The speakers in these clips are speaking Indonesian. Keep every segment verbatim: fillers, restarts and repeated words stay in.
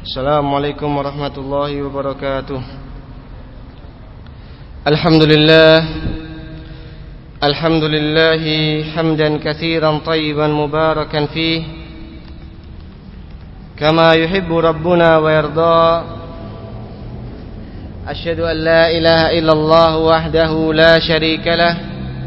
Assalamualaikum warahmatullahi wabarakatuh. Alhamdulillah Alhamdulillahi hamdan katsiran tayyiban mubarakan fih kama yuhibbu rabbuna wa yarda. Asyhadu an la ilaha illallah wahdahu la syarika lah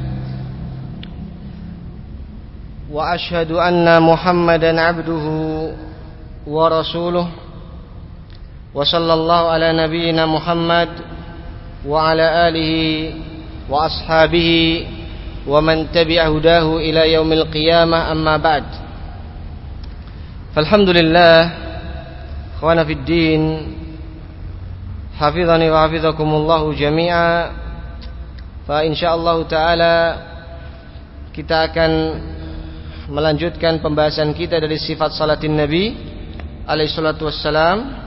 wa asyhadu anna Muhammadan abduhu wa rasuluh. Wa sallallahu ala nabiyyina Muhammad wa ala alihi wa ashabihi wa man tabi'a hudahu ila yaumil qiyamah, amma ba'd. Falhamdulillah, ikhwana fid din, hafizani wa hafizakumullahu jami'a. Fa insyaallah taala kita akan melanjutkan pembahasan kita dari sifat salatin Nabi alaihi salatu wassalam,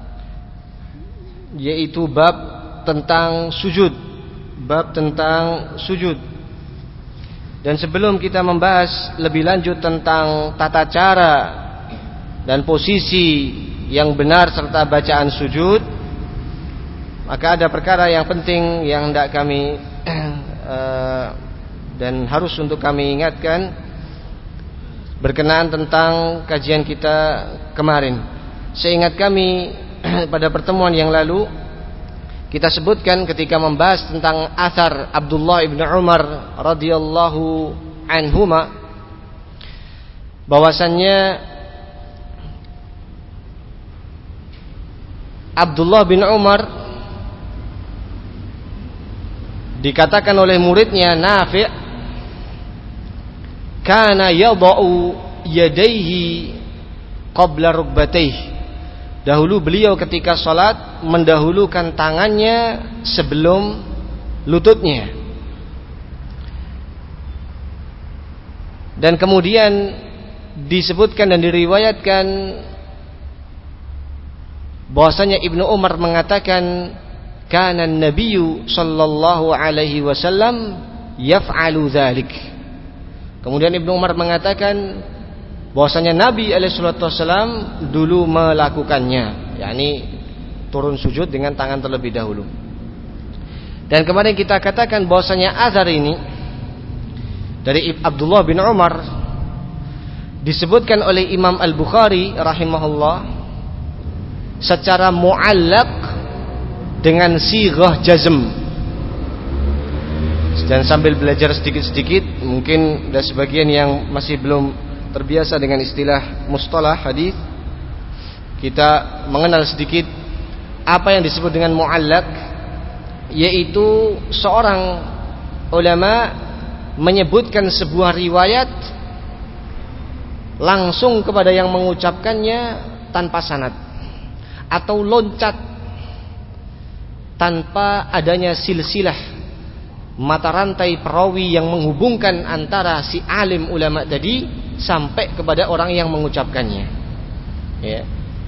yaitu bab tentang sujud. Bab tentang sujud. Dan sebelum kita membahas lebih lanjut tentang tata cara dan posisi yang benar serta bacaan sujud, maka ada perkara yang penting yang hendak kami uh, dan harus untuk kami ingatkan berkenaan tentang kajian kita kemarin. Seingat kami pada pertemuan yang lalu kita sebutkan ketika membahas tentang athar Abdullah ibn Umar radhiyallahu anhuma, bahwasannya Abdullah bin Umar dikatakan oleh muridnya Nafi' kana yada'u yadayhi qabla rukbatayhi. Dahulu beliau ketika sholat mendahulukan tangannya sebelum lututnya. Dan kemudian disebutkan dan diriwayatkan bahwasanya Ibnu Umar mengatakan kana an-nabiyyu sallallahu alaihi wasallam yaf'alu dzalik. Kemudian Ibnu Umar mengatakan bahwasanya Nabi alaihi salatu wasallam dulu melakukannya, yakni turun sujud dengan tangan terlebih dahulu. Dan kemarin kita katakan bahwasanya azhar ini dari Abdullah bin Umar disebutkan oleh Imam Al-Bukhari rahimahullah secara mu'allaq dengan sighah jazm. Dan sambil belajar sedikit-sedikit, mungkin ada sebagian yang masih belum terbiasa dengan istilah mustalah hadis, kita mengenal sedikit apa yang disebut dengan mu'allaq, yaitu seorang ulama menyebutkan sebuah riwayat langsung kepada yang mengucapkannya tanpa sanad, atau loncat tanpa adanya silsilah mata rantai perawi yang menghubungkan antara si alim ulama tadi sampai kepada orang yang mengucapkannya. Ya.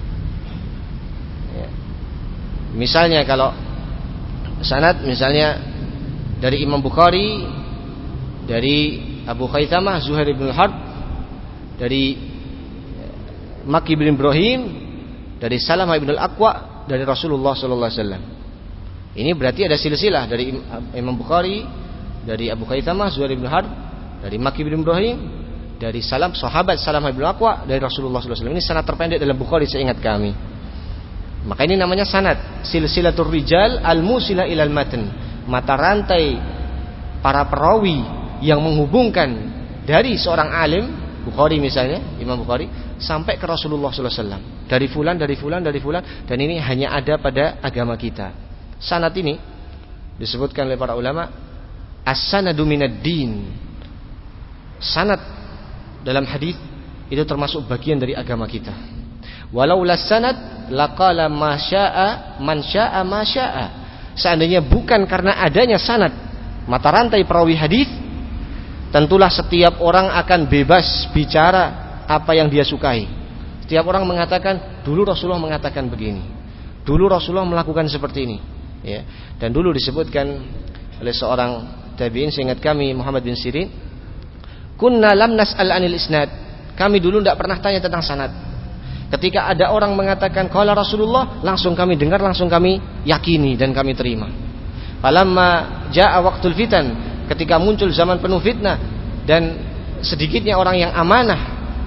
Ya. Misalnya kalau sanad, misalnya dari Imam Bukhari, dari Abu Khaisamah Zuhair bin Harb, dari Maki bin Ibrahim, dari Salamah bin Al-Aqwa, dari Rasulullah sallallahu alaihi wasallam. Ini berarti ada silsilah dari Imam Bukhari, dari Abu Khaisamah Zuhair bin Harb, dari Maki bin Ibrahim, dari salam sahabat Salamah bin Al-Aqwa, dari Rasulullah sallallahu alaihi wasallam. Ini sanad terpendek dalam Bukhari seingat kami. Maka ini namanya sanad, silsilatur rijal al-musila ilal matan, mata rantai para perawi yang menghubungkan dari seorang alim, Bukhari misalnya, Imam Bukhari, sampai ke Rasulullah sallallahu alaihi wasallam. Dari fulan, dari fulan, dari fulan, dan ini hanya ada pada agama kita. Sanad ini disebutkan oleh para ulama as-sanadu minad din. Sanad dalam hadis itu termasuk bagian dari agama kita. Walau la sanad laqala ma syaa man syaa ma syaa. Seandainya bukan karena adanya sanad, mata rantai perawi hadis, tentulah setiap orang akan bebas bicara apa yang dia sukai. Setiap orang mengatakan dulu Rasulullah mengatakan begini, dulu Rasulullah melakukan seperti ini, ya. Dan dulu disebutkan oleh seorang tabi'in, seingat kami, Muhammad bin Sirin, kunna lam nas'al anil isnad. Kami dulu tidak pernah tanya tentang sanad. Ketika ada orang mengatakan qala Rasulullah, langsung kami dengar, langsung kami yakini dan kami terima. Falamma jaa waqtul fitan, ketika muncul zaman penuh fitnah dan sedikitnya orang yang amanah,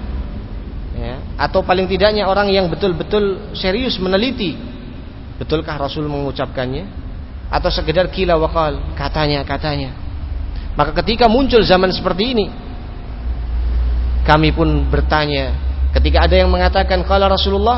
ya, atau paling tidaknya orang yang betul-betul serius meneliti, betulkah Rasul mengucapkannya, atau sekedar kila waqal, katanya-katanya. Maka ketika muncul zaman seperti ini, kami pun bertanya. Ketika ada yang mengatakan qala Rasulullah,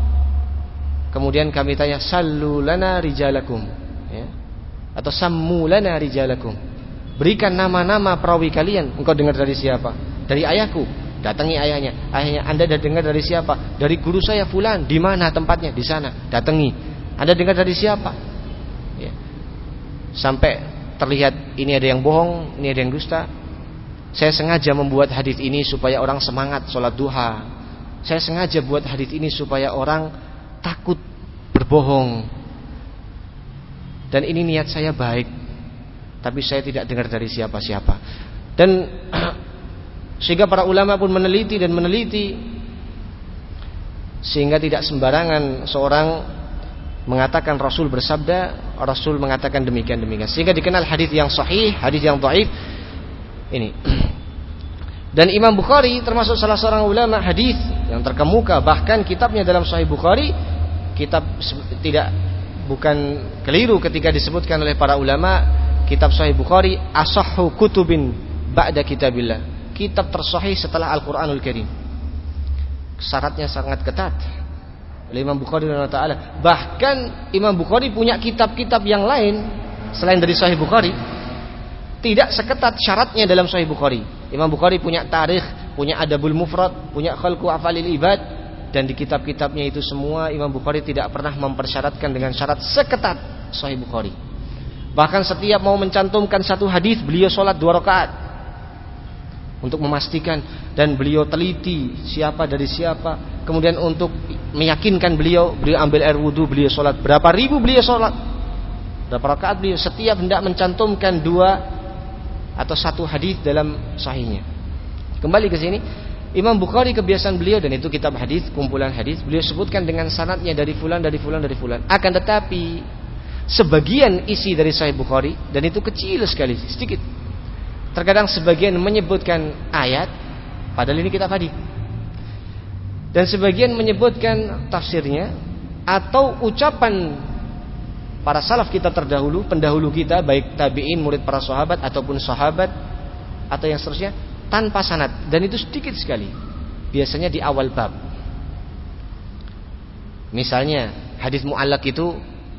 kemudian kami tanya sallu lana rijalakum, ya, atau sammu lana rijalakum, berikan nama-nama perawi kalian. Engkau dengar dari siapa? Dari ayahku. Datangi ayahnya. Ayahnya, Anda dah dengar dari siapa? Dari guru saya fulan. Di mana tempatnya? Di sana. Datangi. Anda dengar dari siapa? Ya. Sampai terlihat ini ada yang bohong, ini ada yang dusta. Saya sengaja membuat hadis ini supaya orang semangat sholat duha. Saya sengaja buat hadis ini supaya orang takut berbohong. Dan ini niat saya baik, tapi saya tidak dengar dari siapa-siapa. Dan sehingga para ulama pun meneliti dan meneliti, sehingga tidak sembarangan seorang mengatakan Rasul bersabda, Rasul mengatakan demikian demikian. Sehingga dikenal hadis yang sahih, hadis yang dhaif ini. Dan Imam Bukhari termasuk salah seorang ulama hadis yang terkemuka, bahkan kitabnya dalam Sahih Bukhari, kitab tidak bukan keliru ketika disebutkan oleh para ulama, kitab Sahih Bukhari asahhu kutubin ba'da kitabillah, kitab tersahih setelah Al-Qur'anul Karim. Syaratnya sangat ketat oleh Imam Bukhari radhiyallahu taala. Bahkan Imam Bukhari punya kitab-kitab yang lain selain dari Sahih Bukhari, tidak seketat syaratnya dalam Sahih Bukhari. Imam Bukhari punya tarikh, punya Adabul Mufrad, punya Khalqu Afalil Ibad, dan di kitab-kitabnya itu semua Imam Bukhari tidak pernah mempersyaratkan dengan syarat seketat Sahih Bukhari. Bahkan setiap mau mencantumkan satu hadis, beliau sholat dua rakaat untuk memastikan, dan beliau teliti siapa dari siapa. Kemudian untuk meyakinkan beliau, beliau ambil air wudu, beliau sholat berapa ribu beliau sholat, berapa rakaat beliau, setiap hendak mencantumkan dua atau satu hadis dalam sahihnya. Kembali ke sini, Imam Bukhari kebiasaan beliau, dan itu kitab hadis, kumpulan hadis, beliau sebutkan dengan sanadnya dari fulan, dari fulan, dari fulan. Akan tetapi sebagian isi dari Sahih Bukhari, dan itu kecil sekali, sedikit. Terkadang sebagian menyebutkan ayat, padahal ini kitab hadis. Dan sebagian menyebutkan tafsirnya atau ucapan para salaf kita terdahulu, pendahulu kita, baik tabi'in, murid para sahabat ataupun sahabat atau yang seterusnya, tanpa sanad, dan itu sedikit sekali. Biasanya di awal bab. Misalnya hadis mu'allaq itu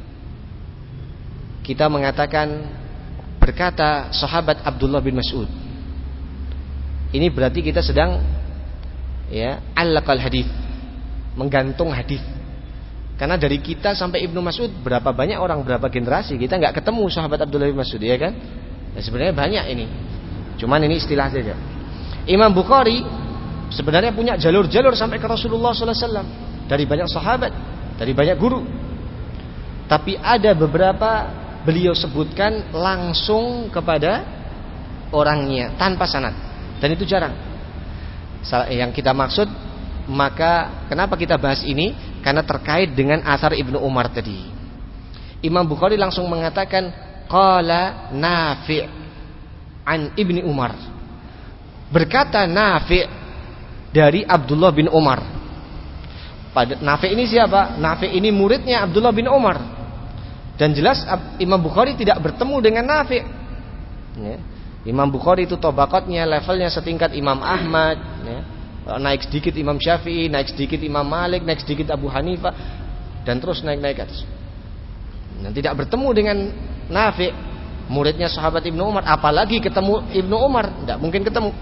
kita mengatakan berkata sahabat Abdullah bin Mas'ud. Ini berarti kita sedang ya allaqal hadis, menggantung hadis. Karena dari kita sampai Ibnu Mas'ud berapa banyak orang, berapa generasi kita nggak ketemu sahabat Abdullah bin Mas'ud, ya kan? Nah, sebenarnya banyak ini. Cuman ini istilah saja. Imam Bukhari sebenarnya punya jalur-jalur sampai ke Rasulullah sallallahu alaihi wasallam dari banyak sahabat, dari banyak guru. Tapi ada beberapa beliau sebutkan langsung kepada orangnya tanpa sanad, dan itu jarang. Yang kita maksud, maka kenapa kita bahas ini? Karena terkait dengan asar Ibnu Umar tadi. Imam Bukhari langsung mengatakan qala Nafi' an Ibni Umar. Berkata Nafi' dari Abdullah bin Umar. Pada Nafi' ini siapa? Nafi' ini muridnya Abdullah bin Umar. Dan jelas Imam Bukhari tidak bertemu dengan Nafi'. Ya. Imam Bukhari itu tabaqatnya, levelnya setingkat Imam Ahmad, ya. Naik sedikit Imam Syafi'i, naik sedikit Imam Malik, naik sedikit Abu Hanifah, dan terus naik-naik ke atas. Dan tidak bertemu dengan Nafi', muridnya sahabat Ibnu Umar, apalagi ketemu Ibnu Umar, tidak mungkin ketemu.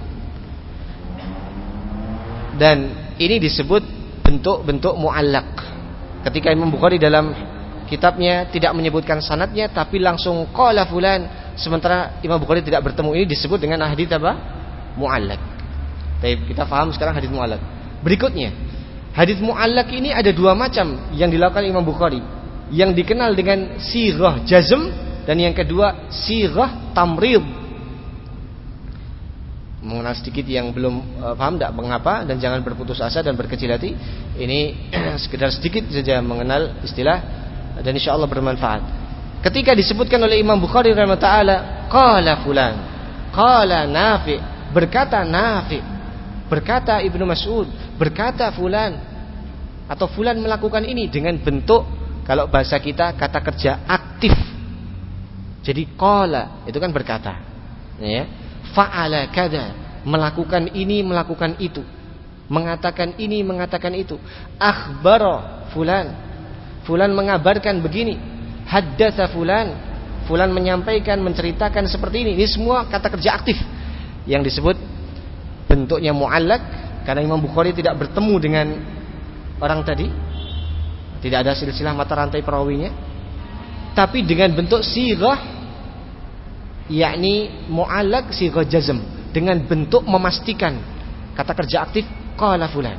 Dan ini disebut bentuk-bentuk mu'allaq. Ketika Imam Bukhari dalam kitabnya tidak menyebutkan sanadnya, tapi langsung qala fulan, sementara Imam Bukhari tidak bertemu, ini disebut dengan hadits apa? Mu'allaq. Baik, kita paham sekarang hadits mu'allaq. Berikutnya, hadits mu'allaq ini ada dua macam yang dilakukan Imam Bukhari. Yang dikenal dengan sighah jazm, dan yang kedua sighah tamrid. mengenal sedikit yang belum uh, paham, tidak mengapa, dan jangan berputus asa dan berkecil hati. Ini sekedar sedikit saja mengenal istilah, dan insya Allah bermanfaat. Ketika disebutkan oleh Imam Bukhari rahimahullah taala, qala fulan, qala Nafi', berkata Nafi', berkata Ibnu Mas'ud, berkata fulan, atau fulan melakukan ini dengan bentuk, kalau bahasa kita, kata kerja aktif. Jadi qala itu kan berkata, ya. Fa'ala kada, melakukan ini, melakukan itu, mengatakan ini, mengatakan itu. Akhbara fulan, fulan mengabarkan begini. Haddatsa fulan, fulan menyampaikan, menceritakan seperti ini. Ini semua kata kerja aktif yang disebut bentuknya mu'allaq, karena Imam Bukhari tidak bertemu dengan orang tadi, tidak ada silsilah mata rantai perawinya, tapi dengan bentuk sighah, yakni mu'allaq sighah jazm, dengan bentuk memastikan kata kerja aktif qala fulan.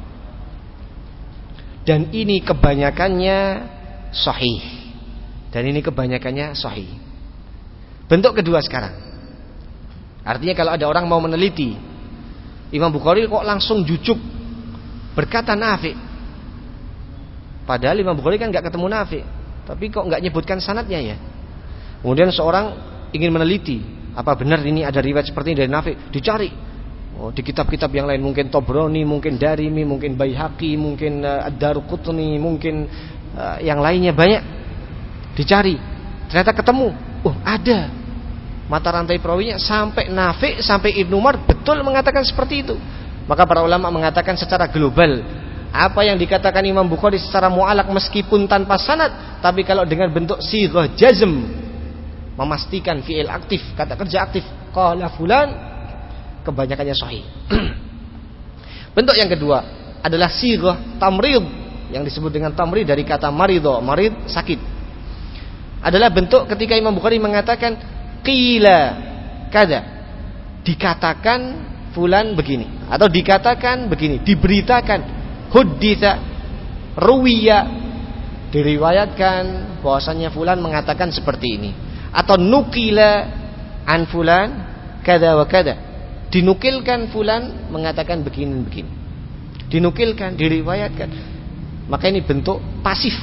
Dan ini kebanyakannya sahih. Dan ini kebanyakannya sahih. Bentuk kedua sekarang. Artinya kalau ada orang mau meneliti, Imam Bukhari kok langsung jujuk berkata Nafi'. Padahal Imam Bukhari kan enggak ketemu Nafi', tapi kok enggak nyebutkan sanadnya ya. Kemudian seorang ingin meneliti, apa benar ini ada riwayat seperti ini dari Nafi', dicari. Oh, di kitab-kitab yang lain, mungkin Tabrani, mungkin Darimi, mungkin Baihaqi, mungkin uh, Ad-Darqutni, mungkin uh, yang lainnya banyak. Dicari, ternyata ketemu. Oh, ada mata rantai perawinya sampai Nafi', sampai Ibnu Umar betul mengatakan seperti itu. Maka para ulama mengatakan secara global, apa yang dikatakan Imam Bukhari secara mu'allaq meskipun tanpa sanad, tapi kalau dengan bentuk sighah jazm, memastikan fi'il aktif, kata kerja aktif, qala fulan, kebanyakannya sahih. Bentuk yang kedua adalah sighah tamrid, yang disebut dengan tamrid dari kata maridho, marid sakit. Adalah bentuk ketika Imam Bukhari mengatakan qila kada, dikatakan fulan begini, atau dikatakan begini, diberitakan, hudditsa, ruwiya, diriwayatkan bahwasanya fulan mengatakan seperti ini, atau nukila an fulan kada wa kada, dinukilkan fulan mengatakan begini begini, dinukilkan, diriwayatkan. Maka ini bentuk pasif.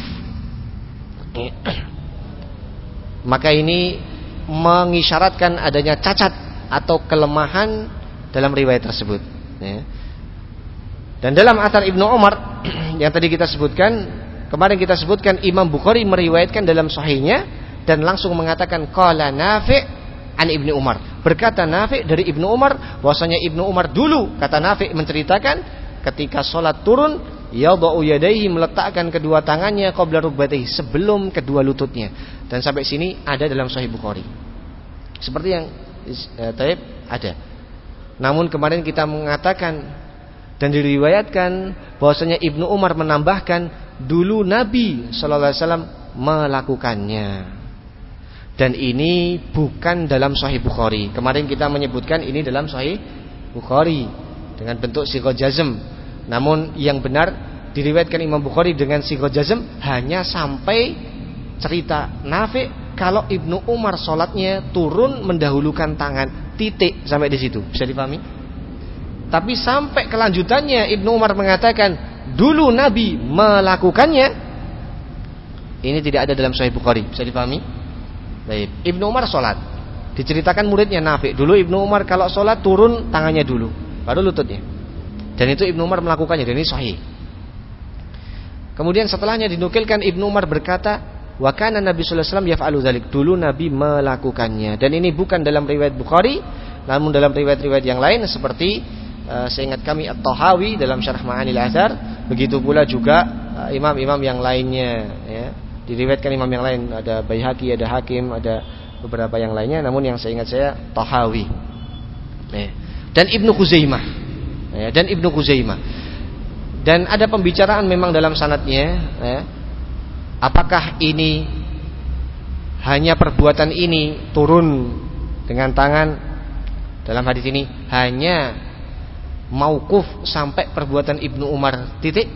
Maka ini mengisyaratkan adanya cacat atau kelemahan dalam riwayat tersebut, ya. Dan dalam atsar Ibnu Umar yang tadi kita sebutkan, kemarin kita sebutkan Imam Bukhari meriwayatkan dalam sahihnya dan langsung mengatakan qala Nafi' an Ibnu Umar, berkata Nafi' dari Ibnu Umar, bahwasanya Ibnu Umar dulu, kata Nafi' menceritakan, ketika sholat turun, yadau yadayhi, meletakkan kedua tangannya qabla rukbatayhi, sebelum kedua lututnya. Dan sampai sini ada dalam Sahih Bukhari. Seperti yang eh, taib ada. Namun kemarin kita mengatakan dan diriwayatkan bahwasanya Ibnu Umar menambahkan dulu Nabi sallallahu alaihi wasallam melakukannya. Dan ini bukan dalam Sahih Bukhari. Kemarin kita menyebutkan ini dalam Sahih Bukhari dengan bentuk sighah jazm. Namun yang benar diriwayatkan Imam Bukhari dengan sighah jazm hanya sampai cerita Nafi' kalau Ibnu Umar sholatnya turun mendahulukan tangan, titik sampai di situ. Bisa dipahami? Tapi sampai kelanjutannya Ibnu Umar mengatakan dulu Nabi melakukannya, ini tidak ada dalam Sahih Bukhari. Bisa dipahami? Baik, Ibnu Umar sholat, diceritakan muridnya Nafi', dulu Ibnu Umar kalau sholat turun tangannya dulu, baru lututnya. Dan itu Ibnu Umar melakukannya, dan ini sahih. Kemudian setelahnya dinukilkan Ibnu Umar berkata, wa kana Nabi sallallahu alaihi wasallam yaf'alu dzalik, dulu Nabi melakukannya. Dan ini bukan dalam riwayat Bukhari, namun dalam riwayat-riwayat yang lain seperti uh, seingat kami At-Tahawi dalam Syarah Ma'anil Athar, begitu pula juga uh, imam-imam yang lainnya, ya. Diriwayatkan imam yang lain, ada Baihaqi, ada Hakim, ada beberapa yang lainnya, namun yang saya ingat saya Tahawi, ya. Dan Ibnu Khuzaimah, ya, dan Ibnu Khuzaimah. Dan ada pembicaraan memang dalam sanadnya, ya. Apakah ini hanya perbuatan ini turun dengan tangan, dalam hadis ini hanya mauquf sampai perbuatan Ibnu Umar titik,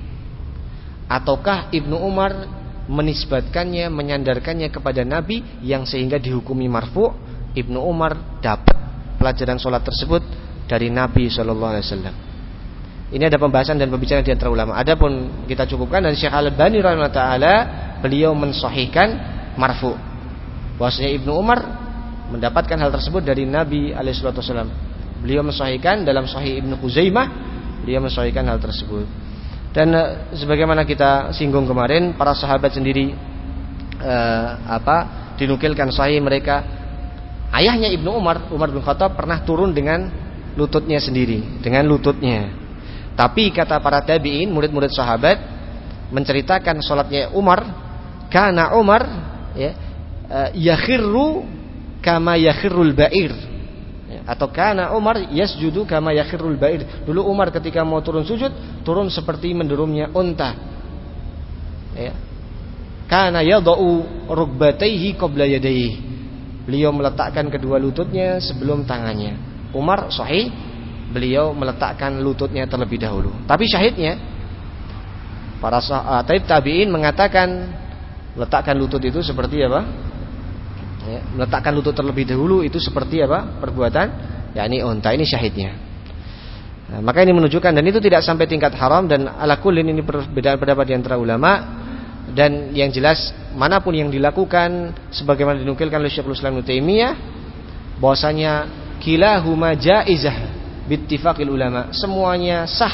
ataukah Ibnu Umar menisbatkannya, menyandarkannya kepada Nabi yang sehingga dihukumi marfu', Ibnu Umar dapat pelajaran sholat tersebut dari Nabi shallallahu alaihi wasallam. Ini ada pembahasan dan pembicaraan di antara ulama. Adapun kita cukupkan dari Syekh Al-Albani rahimahullah taala, beliau mensahihkan marfu. Bahwasanya Ibnu Umar mendapatkan hal tersebut dari Nabi alaihi wasallam. Beliau mensahihkan dalam Sahih Ibnu Khuzaimah, beliau mensahihkan hal tersebut. Dan uh, sebagaimana kita singgung kemarin, para sahabat sendiri uh, apa dinukilkan sahih mereka, ayahnya Ibnu Umar, Umar bin Khattab pernah turun dengan lututnya sendiri, dengan lututnya. Tapi kata para tabi'in, murid-murid sahabat menceritakan salatnya Umar, kana Umar ya uh, yakhirru kama yakhirrul ba'ir, ya, atau kana Umar yasjudu kama yakhirrul ba'ir. Dulu Umar ketika mau turun sujud, turun seperti mendurumnya unta. Ya. Kana yadau rukbatayhi qabla yadayhi. Beliau meletakkan kedua lututnya sebelum tangannya. Umar sahih, beliau meletakkan lututnya terlebih dahulu. Tapi syahidnya, para sahabat tabi'in mengatakan letakkan lutut itu seperti apa? Ya, meletakkan lutut terlebih dahulu itu seperti apa? Perbuatan yakni unta. Ini syahidnya. Nah, maka ini menunjukkan, dan itu tidak sampai tingkat haram, dan ala kullin ini perbedaan pendapat di antara ulama. Dan yang jelas manapun yang dilakukan sebagaimana dinukilkan oleh Syekhul Islam Ibnu Taimiyah, bahwasanya kilahuma jaizah bittifaqil ulama, semuanya sah,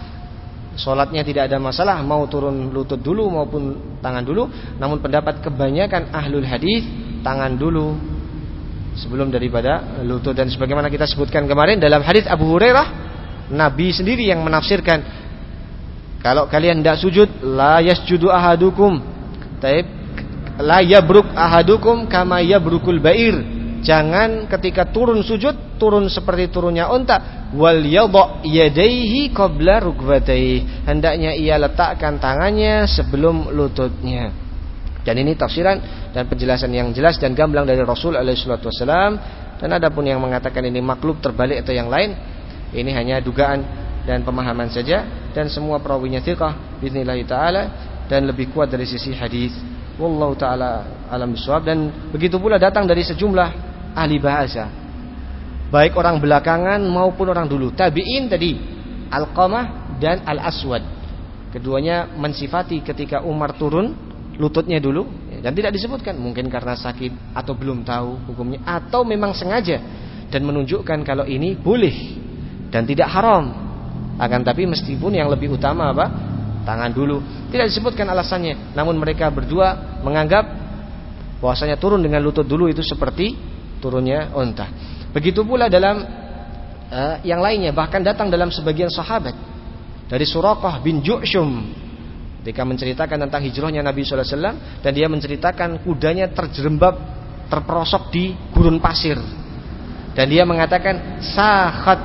salatnya tidak ada masalah, mau turun lutut dulu maupun tangan dulu. Namun pendapat kebanyakan ahlul hadis, tangan dulu sebelum daripada lutut. Dan sebagaimana kita sebutkan kemarin dalam hadis Abu Hurairah, Nabi sendiri yang menafsirkan, kalau kalian tidak sujud, la yasjudu ahadukum, taib, la yabruk ahadukum kama yabrukul ba'ir. Jangan ketika turun sujud turun seperti turunnya unta. Wal yadha yadayhi qabla rukbatayhi. Hendaknya ia letakkan tangannya sebelum lututnya. Dan ini tafsiran dan penjelasan yang jelas dan gamblang dari Rasul alaihi salatu wasallam. Dan adapun yang mengatakan ini maklub, terbalik atau yang lain, ini hanya dugaan dan pemahaman saja, dan semua perawinya thiqah biidznillah taala dan lebih kuat dari sisi hadis. Wallahu taala alam bisawab. Dan begitu pula datang dari sejumlah ahli bahasa, baik orang belakangan maupun orang dulu. Tabi'in tadi Alqamah dan Al-Aswad, keduanya mensifati ketika Umar turun lututnya dulu, dan tidak disebutkan mungkin karena sakit atau belum tahu hukumnya, atau memang sengaja dan menunjukkan kalau ini boleh dan tidak haram. Akan tapi meskipun yang lebih utama apa? Tangan dulu. Tidak disebutkan alasannya, namun mereka berdua menganggap bahwasanya turun dengan lutut dulu itu seperti turunnya unta. Begitu pula dalam uh, yang lainnya, bahkan datang dalam sebagian sahabat dari Suraqah bin Ju'shum ketika menceritakan tentang hijrahnya Nabi sallallahu alaihi wasallam, dan dia menceritakan kudanya terjerembab, terperosok di gurun pasir, dan dia mengatakan sahat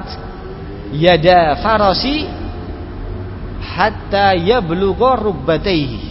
yada farasi hatta yablugha rukbatayhi.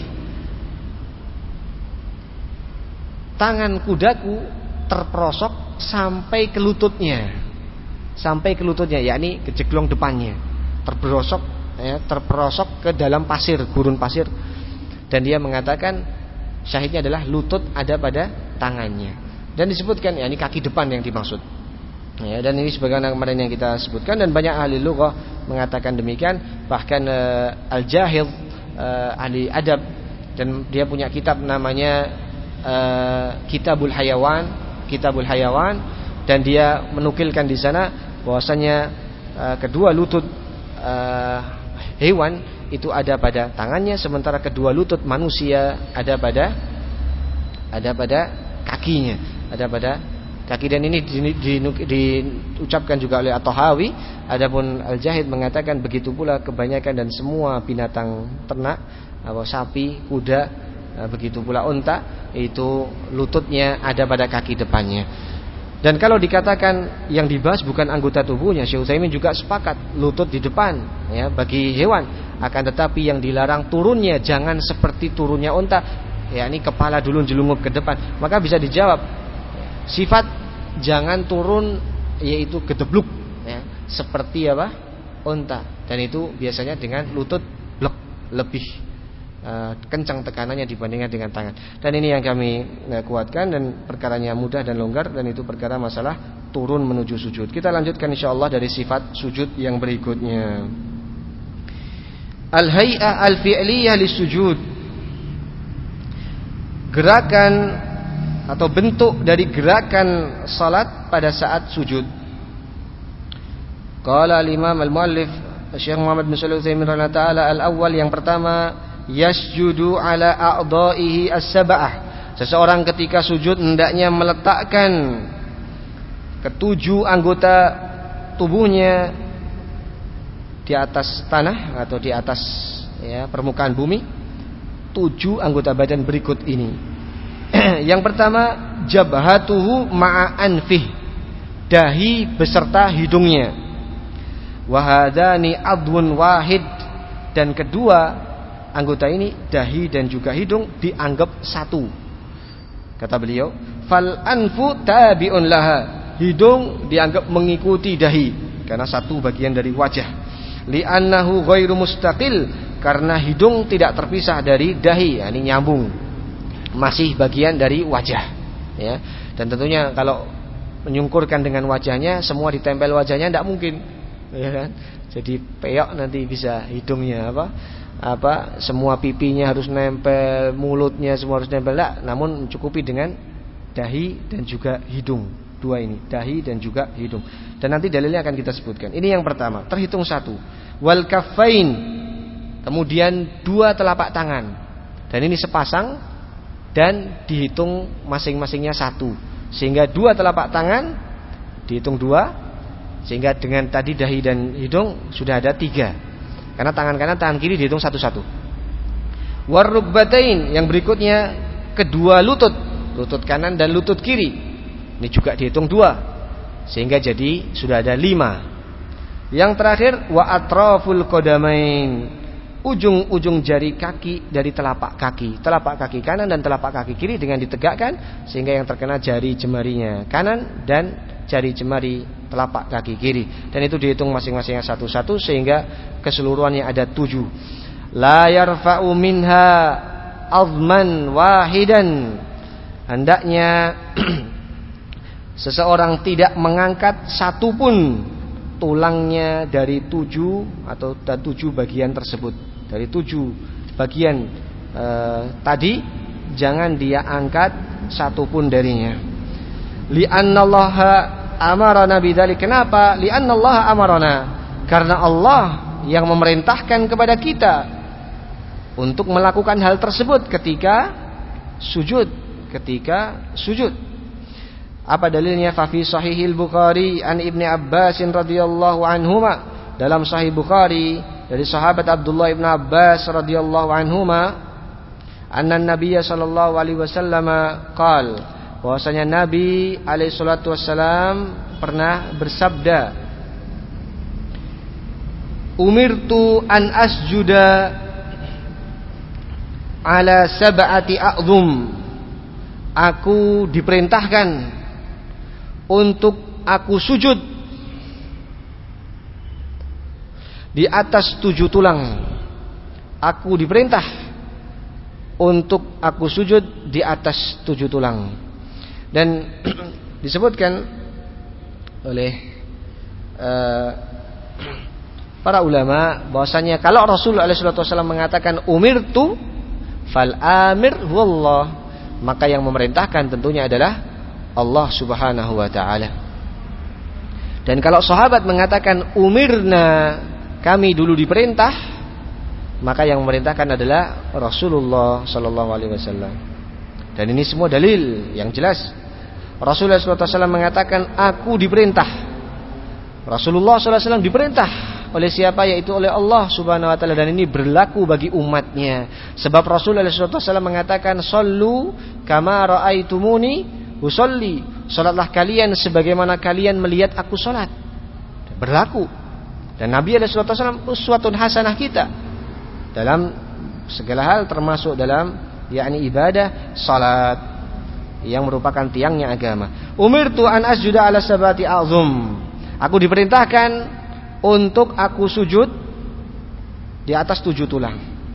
Tangan kudaku terperosok sampai ke lututnya, sampai ke lututnya, yakni ke jeglong depannya, terperosok, ya, terperosok ke dalam pasir, gurun pasir. Dan dia mengatakan syahidnya adalah lutut ada pada tangannya, dan disebutkan ya ini kaki depan yang dimaksud. Ya, dan ini sebagaimana kemarin yang kita sebutkan, dan banyak ahli lughah mengatakan demikian. Bahkan uh, Al-Jahid uh, ahli adab, dan dia punya kitab namanya uh, Kitabul Hayawan, Kitabul Hayawan, dan dia menukilkan di sana bahwasanya uh, kedua lutut uh, hewan itu ada pada tangannya, sementara kedua lutut manusia ada pada ada pada kakinya, ada pada kaki. Dan ini diucapkan juga oleh At-Tahawi. Adapun Al-Jahid mengatakan begitu pula kebanyakan dan semua binatang ternak, apa, sapi, kuda, begitu pula unta, itu lututnya ada pada kaki depannya. Dan kalau dikatakan yang dibahas bukan anggota tubuhnya, Syekh Utsaimin juga sepakat lutut di depan ya bagi hewan, akan tetapi yang dilarang turunnya jangan seperti turunnya unta, yakni kepala dulu jelungup ke depan. Maka bisa dijawab, sifat jangan turun yaitu gedebluk ya, seperti apa? Unta. Dan itu biasanya dengan lutut blek, lebih uh, kencang tekanannya dibandingkan dengan tangan. Dan ini yang kami uh, kuatkan, dan perkaranya mudah dan longgar, dan itu perkara masalah turun menuju sujud. Kita lanjutkan insyaallah dari sifat sujud yang berikutnya. Al-hay'ah al-fi'liyah lis-sujud. Gerakan atau bentuk dari gerakan salat pada saat sujud. Qala al-Imam al-Muallif Syekh Muhammad bin Shalih Al-Utsaimin rahimahullah taala, al-awwal, yang pertama, yasjudu ala a'dha'ihi as-sab'ah. Seseorang ketika sujud hendaknya meletakkan ketujuh anggota tubuhnya di atas tanah atau di atas ya, permukaan bumi. Tujuh anggota badan berikut ini. Yang pertama, jabhatuhu ma'a anfih, dahi beserta hidungnya. Wahadani adwun wahid, dan kedua anggota ini, dahi dan juga hidung, dianggap satu. Kata beliau, fal anfu tabi'un laha, hidung dianggap mengikuti dahi karena satu bagian dari wajah. Li'annahu ghairu mustaqil, karena hidung tidak terpisah dari dahi, ya, ini nyambung, masih bagian dari wajah, ya. Dan tentunya kalau menyungkurkan dengan wajahnya, semua ditempel wajahnya tidak mungkin, ya kan? Jadi peyok nanti bisa hidungnya apa apa semua pipinya harus nempel, mulutnya semua harus nempel, tidak. Namun mencukupi dengan dahi dan juga hidung, dua ini, dahi dan juga hidung. Dan nanti dalilnya akan kita sebutkan. Ini yang pertama, terhitung satu. Wal kaffain, kemudian dua telapak tangan, dan ini sepasang dan dihitung masing-masingnya satu, sehingga dua telapak tangan dihitung dua, sehingga dengan tadi dahi dan hidung sudah ada tiga, karena tangan kanan tangan kiri dihitung satu-satu. Warrukbatain, yang berikutnya kedua lutut, lutut kanan dan lutut kiri, ini juga dihitung dua, sehingga jadi sudah ada lima. Yang terakhir, wa atraful qadamain, ujung-ujung jari kaki dari telapak kaki, telapak kaki kanan dan telapak kaki kiri dengan ditegakkan, sehingga yang terkena jari jemarinya kanan dan jari jemari telapak kaki kiri, dan itu dihitung masing-masingnya satu-satu, sehingga keseluruhannya ada tujuh. La yarfa'u minha azman wahidan, hendaknya seseorang tidak mengangkat satupun tulangnya dari tujuh atau tujuh bagian tersebut. Dari tujuh bagian e, tadi, jangan dia angkat satupun darinya. Li'annallaha amarana bidzalik. Kenapa? Li'annallaha amarana, karena Allah yang memerintahkan kepada kita untuk melakukan hal tersebut ketika sujud, ketika sujud. Apa dalilnya? Fa fi sahihil Bukhari an Ibnu Abbas radhiyallahu anhuma, dalam sahih Bukhari dari sahabat Abdullah ibn Abbas radhiyallahu anhuma, anna Nabiy sallallahu alaihi wasallam qaal, bahwasanya Nabi alaihi salatu wasallam pernah bersabda, umirtu an asjuda ala sab'ati a'dhum, aku diperintahkan untuk aku sujud di atas tujuh tulang. Aku diperintah untuk aku sujud di atas tujuh tulang. Dan disebutkan oleh uh, para ulama bahwasanya kalau Rasulullah shallallahu alaihi wasallam mengatakan umirtu fal amir huwallah, maka yang memerintahkan tentunya adalah Allah subhanahu wa ta'ala. Dan kalau sahabat mengatakan umirna, kami dulu diperintah, maka yang memerintahkan adalah Rasulullah sallallahu alaihi wasallam. Dan ini semua dalil yang jelas. Rasulullah sallallahu alaihi wasallam mengatakan aku diperintah. Rasulullah sallallahu alaihi wasallam diperintah oleh siapa? Yaitu oleh Allah subhanahu wa ta'ala. Dan ini berlaku bagi umatnya. Sebab Rasulullah sallallahu alaihi wasallam mengatakan sallu kama ra'aitumuni usolli, salatlah kalian sebagaimana kalian melihat aku salat. Berlaku. Dan Nabi alaihi wasallam uswatun hasanah kita dalam segala hal, termasuk dalam yakni ibadah salat yang merupakan tiangnya agama. Umirtu an asjuda ala sabati a'zum, aku diperintahkan untuk aku sujud di atas tujuh tulang.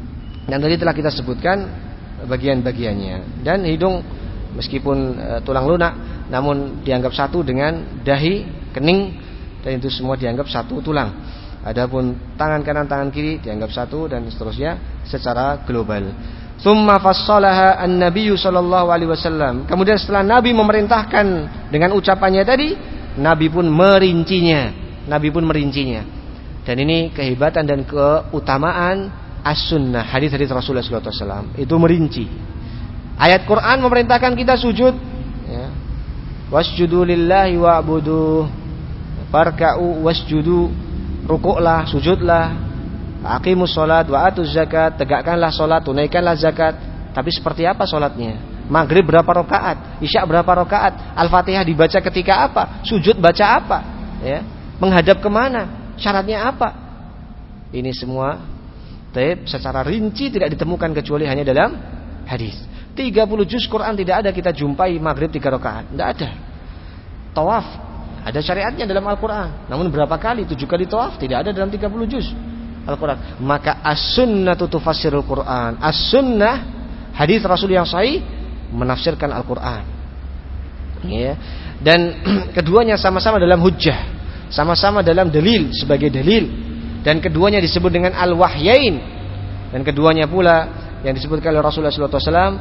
Dan tadi telah kita sebutkan bagian-bagiannya. Dan hidung meskipun e, tulang lunak, namun dianggap satu dengan dahi, kening, dan itu semua dianggap satu tulang. Adapun tangan kanan, tangan kiri dianggap satu, dan seterusnya secara global. Tsumma fassalaha an-nabiyyu sallallahu alaihi wasallam. Kemudian setelah Nabi memerintahkan dengan ucapannya tadi, Nabi pun merincinya. Nabi pun merincinya. Dan ini kehebatan dan keutamaan as-sunnah, hadis-hadis Rasulullah sallallahu alaihi wasallam. Itu merinci. Ayat Quran memerintahkan kita sujud, ya. Wasjudu lillahi wa'budu. Farka'u wasjudu. Rukuklah, sujudlah. Aqimus sholat wa atuz zakat. Tegakkanlah sholat, tunaikanlah zakat. Tapi seperti apa sholatnya? Maghrib berapa rakaat? Isya berapa rakaat? Al-Fatihah dibaca ketika apa? Sujud baca apa? Ya. Menghadap kemana? Syaratnya apa? Ini semua taib secara rinci tidak ditemukan kecuali hanya dalam hadis. tiga puluh juz Quran tidak ada kita jumpai maghrib tiga rakaat. Tidak ada. Tawaf ada syariatnya dalam Al-Quran. Namun berapa kali? Tujuh kali tawaf tidak ada dalam tiga puluh juz Al-Quran. Maka as-sunnatu tufassirul Quran. As-sunnah, hadis Rasul yang sahih menafsirkan Al-Quran. Ya. Dan keduanya sama-sama dalam hujjah, sama-sama dalam dalil sebagai dalil. Dan keduanya disebut dengan al-wahyain. Dan keduanya pula yang disebutkan oleh Rasulullah sallallahu alaihi wasallam,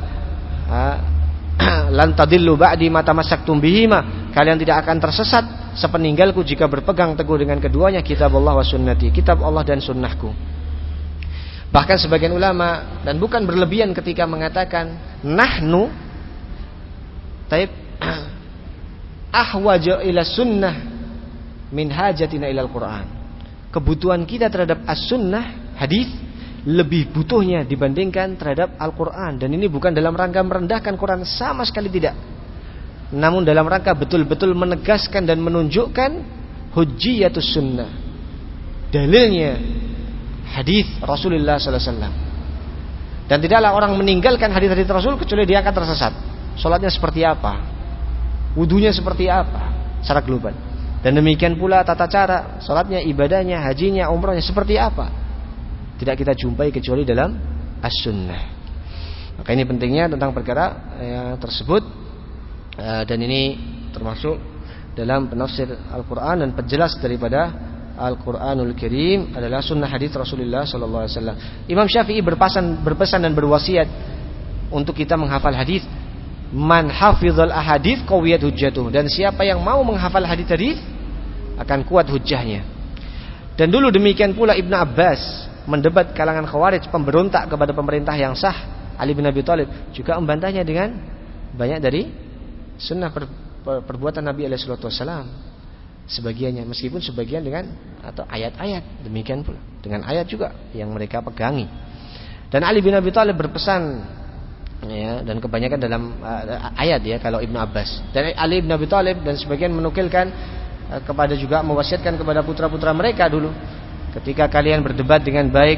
lan tadillu ba'di ma tamassaktum bihima. Kalian tidak akan tersesat sepeninggalku jika berpegang teguh dengan keduanya, kitab Allah wa sunnati, kitab Allah dan sunnahku. Bahkan sebagian ulama, dan bukan berlebihan ketika mengatakan nahnu taib ahwaju ila sunnah min hajatina ila al-Quran. Kebutuhan kita terhadap as-sunnah, hadis, lebih butuhnya dibandingkan terhadap Al-Quran. Dan ini bukan dalam rangka merendahkan Quran, sama sekali tidak. Namun dalam rangka betul-betul menegaskan dan menunjukkan hujjiyatus sunnah, dalilnya hadis Rasulullah sallallahu alaihi wasallam. Dan tidaklah orang meninggalkan hadis-hadis Rasul kecuali dia akan tersesat. Salatnya seperti apa, wudunya seperti apa, secara global. Dan demikian pula tata cara salatnya, ibadahnya, hajinya, umrahnya seperti apa, tidak kita jumpai kecuali dalam as-sunnah. Maka ini pentingnya tentang perkara ya, tersebut. Dan ini termasuk dalam penafsir Al-Quran dan penjelas daripada Al-Quranul Karim adalah sunnah hadis Rasulullah sallallahu alaihi wasallam. Imam Syafi'i berpesan, berpesan dan berwasiat untuk kita menghafal hadis. Man hafizal ahadits qawiyat hujjatuh. Dan siapa yang mau menghafal hadis-hadis akan kuat hujjahnya. Dan dulu demikian pula Ibnu Abbas mendebat kalangan Khawarij, pemberontak kepada pemerintah yang sah, Ali bin Abi Thalib, juga membantahnya dengan banyak dari sunnah per, per, perbuatan Nabi alaihi salatu wasallam, sebagiannya, meskipun sebagian dengan atau ayat-ayat, demikian pula dengan ayat juga yang mereka pegangi. Dan Ali bin Abi Thalib berpesan, ya, dan kebanyakan dalam uh, ayat ya kalau Ibnu Abbas. Dan Ali bin Abi Thalib dan sebagian menukilkan uh, kepada juga mewasiatkan kepada putra-putra mereka dulu, ketika kalian berdebat dengan baik,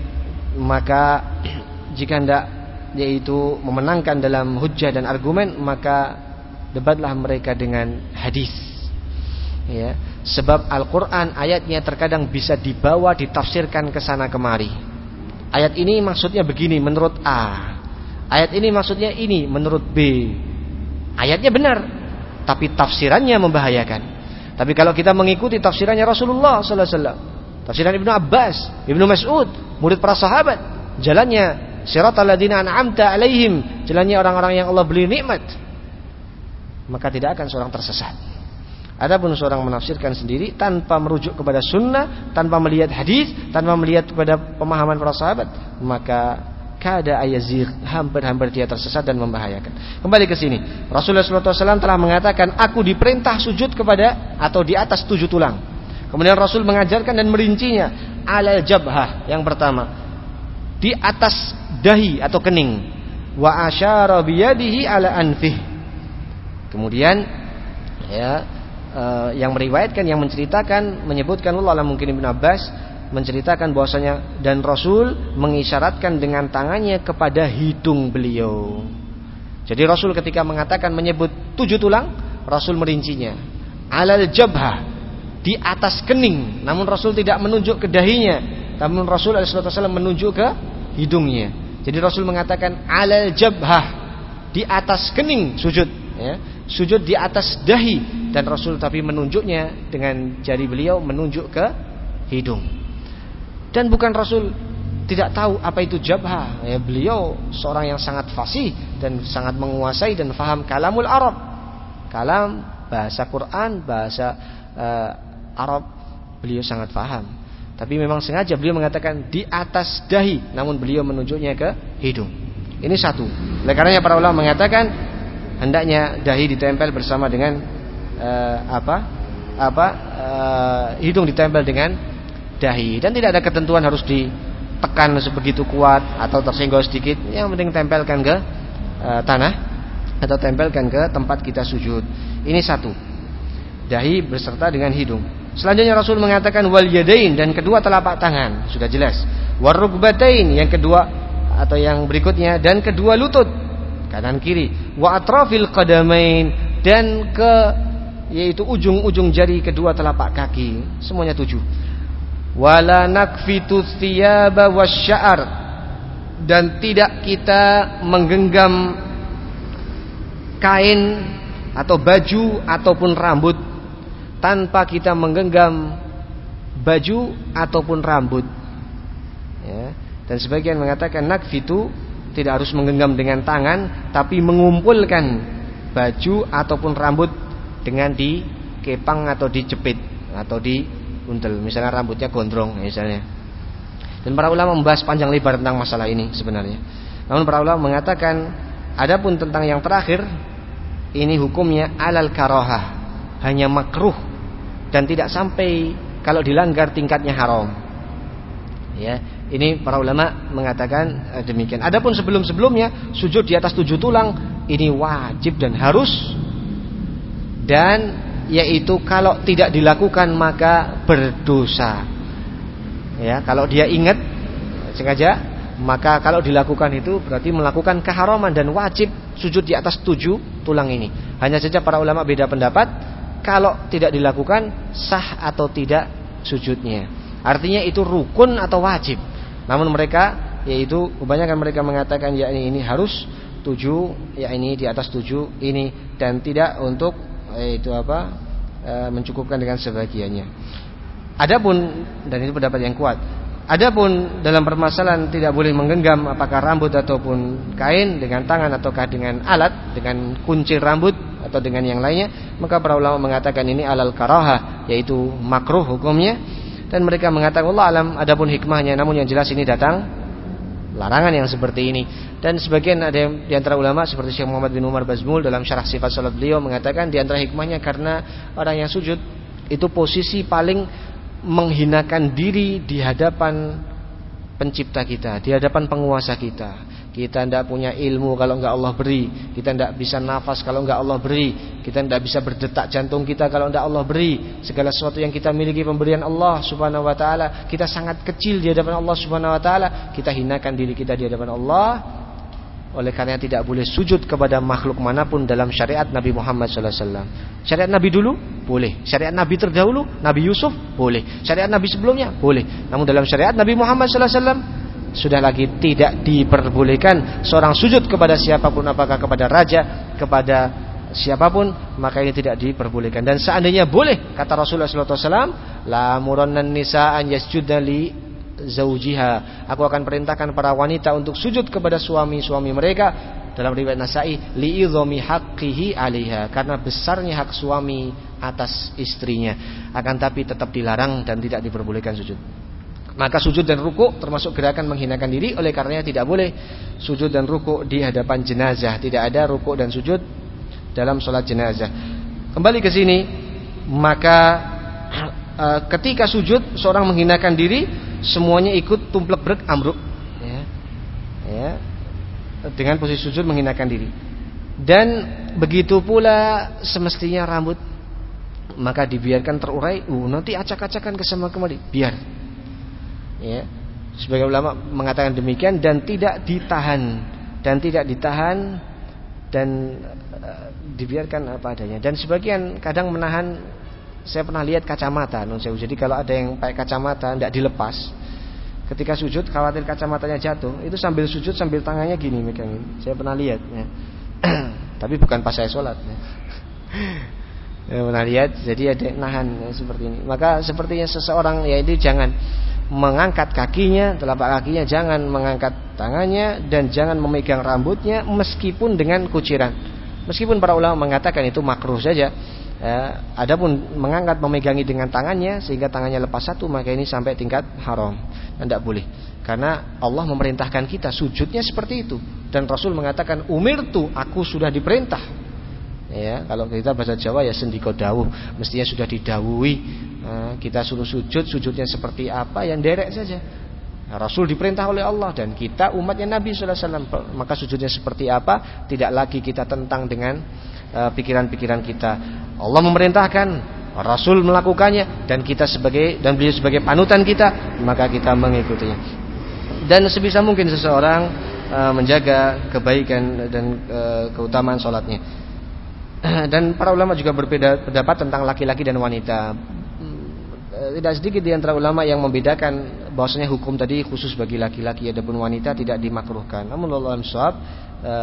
maka jika hendak yaitu memenangkan dalam hujjah dan argumen, maka debatlah mereka dengan hadis, ya, sebab Al-Quran ayatnya terkadang bisa dibawa ditafsirkan ke sana kemari. Ayat ini maksudnya begini menurut A, ayat ini maksudnya ini menurut B. Ayatnya benar, tapi tafsirannya membahayakan. Tapi kalau kita mengikuti tafsirannya Rasulullah sallallahu alaihi wasallam, tafsiran Ibnu Abbas, Ibnu Mas'ud, murid para sahabat, jalannya siratal ladzina an'amta alaihim, jalannya orang-orang yang Allah beri nikmat, maka tidak akan seorang tersesat. Adapun seorang menafsirkan sendiri tanpa merujuk kepada sunnah, tanpa melihat hadis, tanpa melihat kepada pemahaman para sahabat, maka kada ayazir, hampir-hampir dia tersesat dan membahayakan. Kembali ke sini, Rasulullah sallallahu alaihi wasallam telah mengatakan, aku diperintah sujud kepada atau di atas tujuh tulang. Kemudian Rasul mengajarkan dan merincinya, alal jabhah, yang pertama di atas dahi atau kening, wa asyara biyadihi ala anfih. Kemudian ya, uh, yang meriwayatkan, yang menceritakan, menyebutkan Allah mungkin Ibnu Abbas menceritakan bahwasanya dan Rasul mengisyaratkan dengan tangannya kepada hidung beliau. Jadi Rasul ketika mengatakan menyebut tujuh tulang, Rasul merincinya alal jabhah, di atas kening. Namun Rasul tidak menunjuk ke dahinya, namun Rasul sallallahu alaihi wasallam menunjuk ke hidungnya. Jadi Rasul mengatakan alal jabhah, di atas kening sujud, ya. Sujud di atas dahi, dan Rasul tapi menunjuknya dengan jari beliau menunjuk ke hidung. Dan bukan Rasul tidak tahu apa itu jabhah, ya, beliau seorang yang sangat fasih dan sangat menguasai dan faham kalamul Arab, kalam bahasa Quran, bahasa uh, Arab, beliau sangat faham. Tapi memang sengaja beliau mengatakan di atas dahi, namun beliau menunjuknya ke hidung. Ini satu. Oleh karenanya para ulama mengatakan hendaknya dahi ditempel bersama dengan uh, apa? Apa? Uh, hidung ditempel dengan dahi, dan tidak ada ketentuan harus ditekan sebegitu kuat atau tersenggol sedikit. Yang penting tempelkan ke uh, tanah atau tempelkan ke tempat kita sujud. Ini satu. Dahi beserta dengan hidung. Selanjutnya Rasul mengatakan wal yadain, dan kedua telapak tangan, sudah jelas. Warukbatain, yang kedua atau yang berikutnya, dan kedua lutut, kanan kiri. Wa atrafil qadamain, dan ke yaitu ujung-ujung jari kedua telapak kaki, semuanya tujuh. Wala nakfitu thiyaba wasya'ar, dan tidak kita menggenggam kain atau baju ataupun rambut tanpa kita menggenggam baju ataupun rambut, ya. Dan sebagian mengatakan nakfitu tidak harus menggenggam dengan tangan, tapi mengumpulkan baju ataupun rambut dengan dikepang atau dijepit atau diuntel. Misalnya rambutnya gondrong misalnya. Dan para ulama membahas panjang lebar tentang masalah ini sebenarnya. Namun para ulama mengatakan adapun tentang yang terakhir, ini hukumnya alal karahah, hanya makruh dan tidak sampai kalau dilanggar tingkatnya haram. Ya, ini para ulama mengatakan demikian. Adapun sebelum-sebelumnya sujud di atas tujuh tulang ini wajib dan harus, dan yaitu kalau tidak dilakukan maka berdosa. Ya, kalau dia ingat sengaja, maka kalau dilakukan itu berarti melakukan keharaman dan wajib sujud di atas tujuh tulang ini. Hanya saja para ulama beda pendapat kalau tidak dilakukan sah atau tidak sujudnya. Artinya itu rukun atau wajib. Namun mereka yaitu kebanyakan mereka mengatakan ya ini, ini harus tujuh, ya ini di atas tujuh ini, dan tidak untuk itu apa e, mencukupkan dengan sebagiannya. Adapun, dan itu pendapat yang kuat, adapun dalam permasalahan tidak boleh menggenggam apakah rambut ataupun kain dengan tangan ataukah dengan alat, dengan kuncir rambut atau dengan yang lainnya, maka para ulama mengatakan ini alal karahah, yaitu makruh hukumnya. Dan mereka mengatakan Allah alam adapun hikmahnya, namun yang jelas ini datang larangan yang seperti ini. Dan sebagian ada yang, di antara ulama seperti Syekh Muhammad bin Umar Bazmul dalam syarah sifat salat beliau mengatakan di antara hikmahnya karena orang yang sujud itu posisi paling menghinakan diri di hadapan pencipta kita, di hadapan penguasa kita. Kita tidak punya ilmu kalau enggak Allah beri, kita tidak bisa nafas kalau enggak Allah beri, kita tidak bisa berdetak jantung kita kalau enggak Allah beri. Segala sesuatu yang kita miliki pemberian Allah Subhanahu wa taala. Kita sangat kecil di hadapan Allah Subhanahu wa taala, kita hinakan diri kita di hadapan Allah. Oleh karena tidak boleh sujud kepada makhluk manapun dalam syariat Nabi Muhammad sallallahu alaihi wasallam. Syariat Nabi dulu boleh, syariat Nabi terdahulu Nabi Yusuf boleh, syariat Nabi sebelumnya boleh. Namun dalam syariat Nabi Muhammad sallallahu alaihi wasallam sudah lagi tidak diperbolehkan seorang sujud kepada siapapun, apakah kepada raja, kepada siapapun, maka ini tidak diperbolehkan. Dan seandainya boleh, kata Rasulullah sallallahu alaihi wasallam, la murannan nisa'an yasjudna li zaujiha, aku akan perintahkan para wanita untuk sujud kepada suami-suami mereka, dalam riwayat Nasa'i, li'idhami haqqihi 'alaiha, karena besarnya hak suami atas istrinya. Akan tapi tetap dilarang dan tidak diperbolehkan sujud. Maka sujud dan ruku termasuk gerakan menghinakan diri. Oleh karenanya tidak boleh sujud dan ruku di hadapan jenazah. Tidak ada ruku dan sujud dalam sholat jenazah. Kembali ke sini, maka e, ketika sujud seorang menghinakan diri, semuanya ikut tumplek brek amruk, ya, ya, dengan posisi sujud menghinakan diri. Dan begitu pula semestinya rambut, maka dibiarkan terurai. Uh, nanti acak-acakan kesana kemari, biar. Ya, sebagai ulama mengatakan demikian, dan tidak ditahan dan tidak ditahan dan uh, dibiarkan apa adanya. Dan sebagian kadang menahan. Saya pernah lihat kacamata, non sewu. Jadi kalau ada yang pakai kacamata tidak dilepas, ketika sujud khawatir kacamatanya jatuh, itu sambil sujud sambil tangannya gini megangin. Saya pernah lihat ya. Tapi bukan pas saya sholat ya. Ya, pernah lihat, jadi ada nahan ya, seperti ini. Maka sepertinya seseorang yaitu jangan mengangkat kakinya, telapak kakinya, jangan mengangkat tangannya, dan jangan memegang rambutnya meskipun dengan kuciran. Meskipun para ulama mengatakan itu makruh saja. Ya, adapun mengangkat memegangi dengan tangannya sehingga tangannya lepas satu, maka ini sampai tingkat haram. Tidak boleh. Karena Allah memerintahkan kita sujudnya seperti itu, dan Rasul mengatakan umirtu, aku sudah diperintah. Ya, kalau kita bahasa Jawa ya sendiko dawuh, mestinya sudah didawuhi. Nah, kita suruh sujud, sujudnya seperti apa yang derek saja. Nah, Rasul diperintah oleh Allah dan kita umatnya Nabi sallallahu alaihi wasallam, maka sujudnya seperti apa tidak lagi kita tentang dengan uh, pikiran-pikiran kita. Allah memerintahkan, Rasul melakukannya, dan kita sebagai dan beliau sebagai panutan kita, maka kita mengikutinya. Dan sebisa mungkin seseorang uh, menjaga kebaikan dan uh, keutamaan sholatnya. Dan para ulama juga berbeda pendapat tentang laki-laki dan wanita. Tidak sedikit di antara ulama yang membedakan bahwasanya hukum tadi khusus bagi laki-laki, adapun wanita tidak dimakruhkan. Namun wallahu a'lam shawab, e,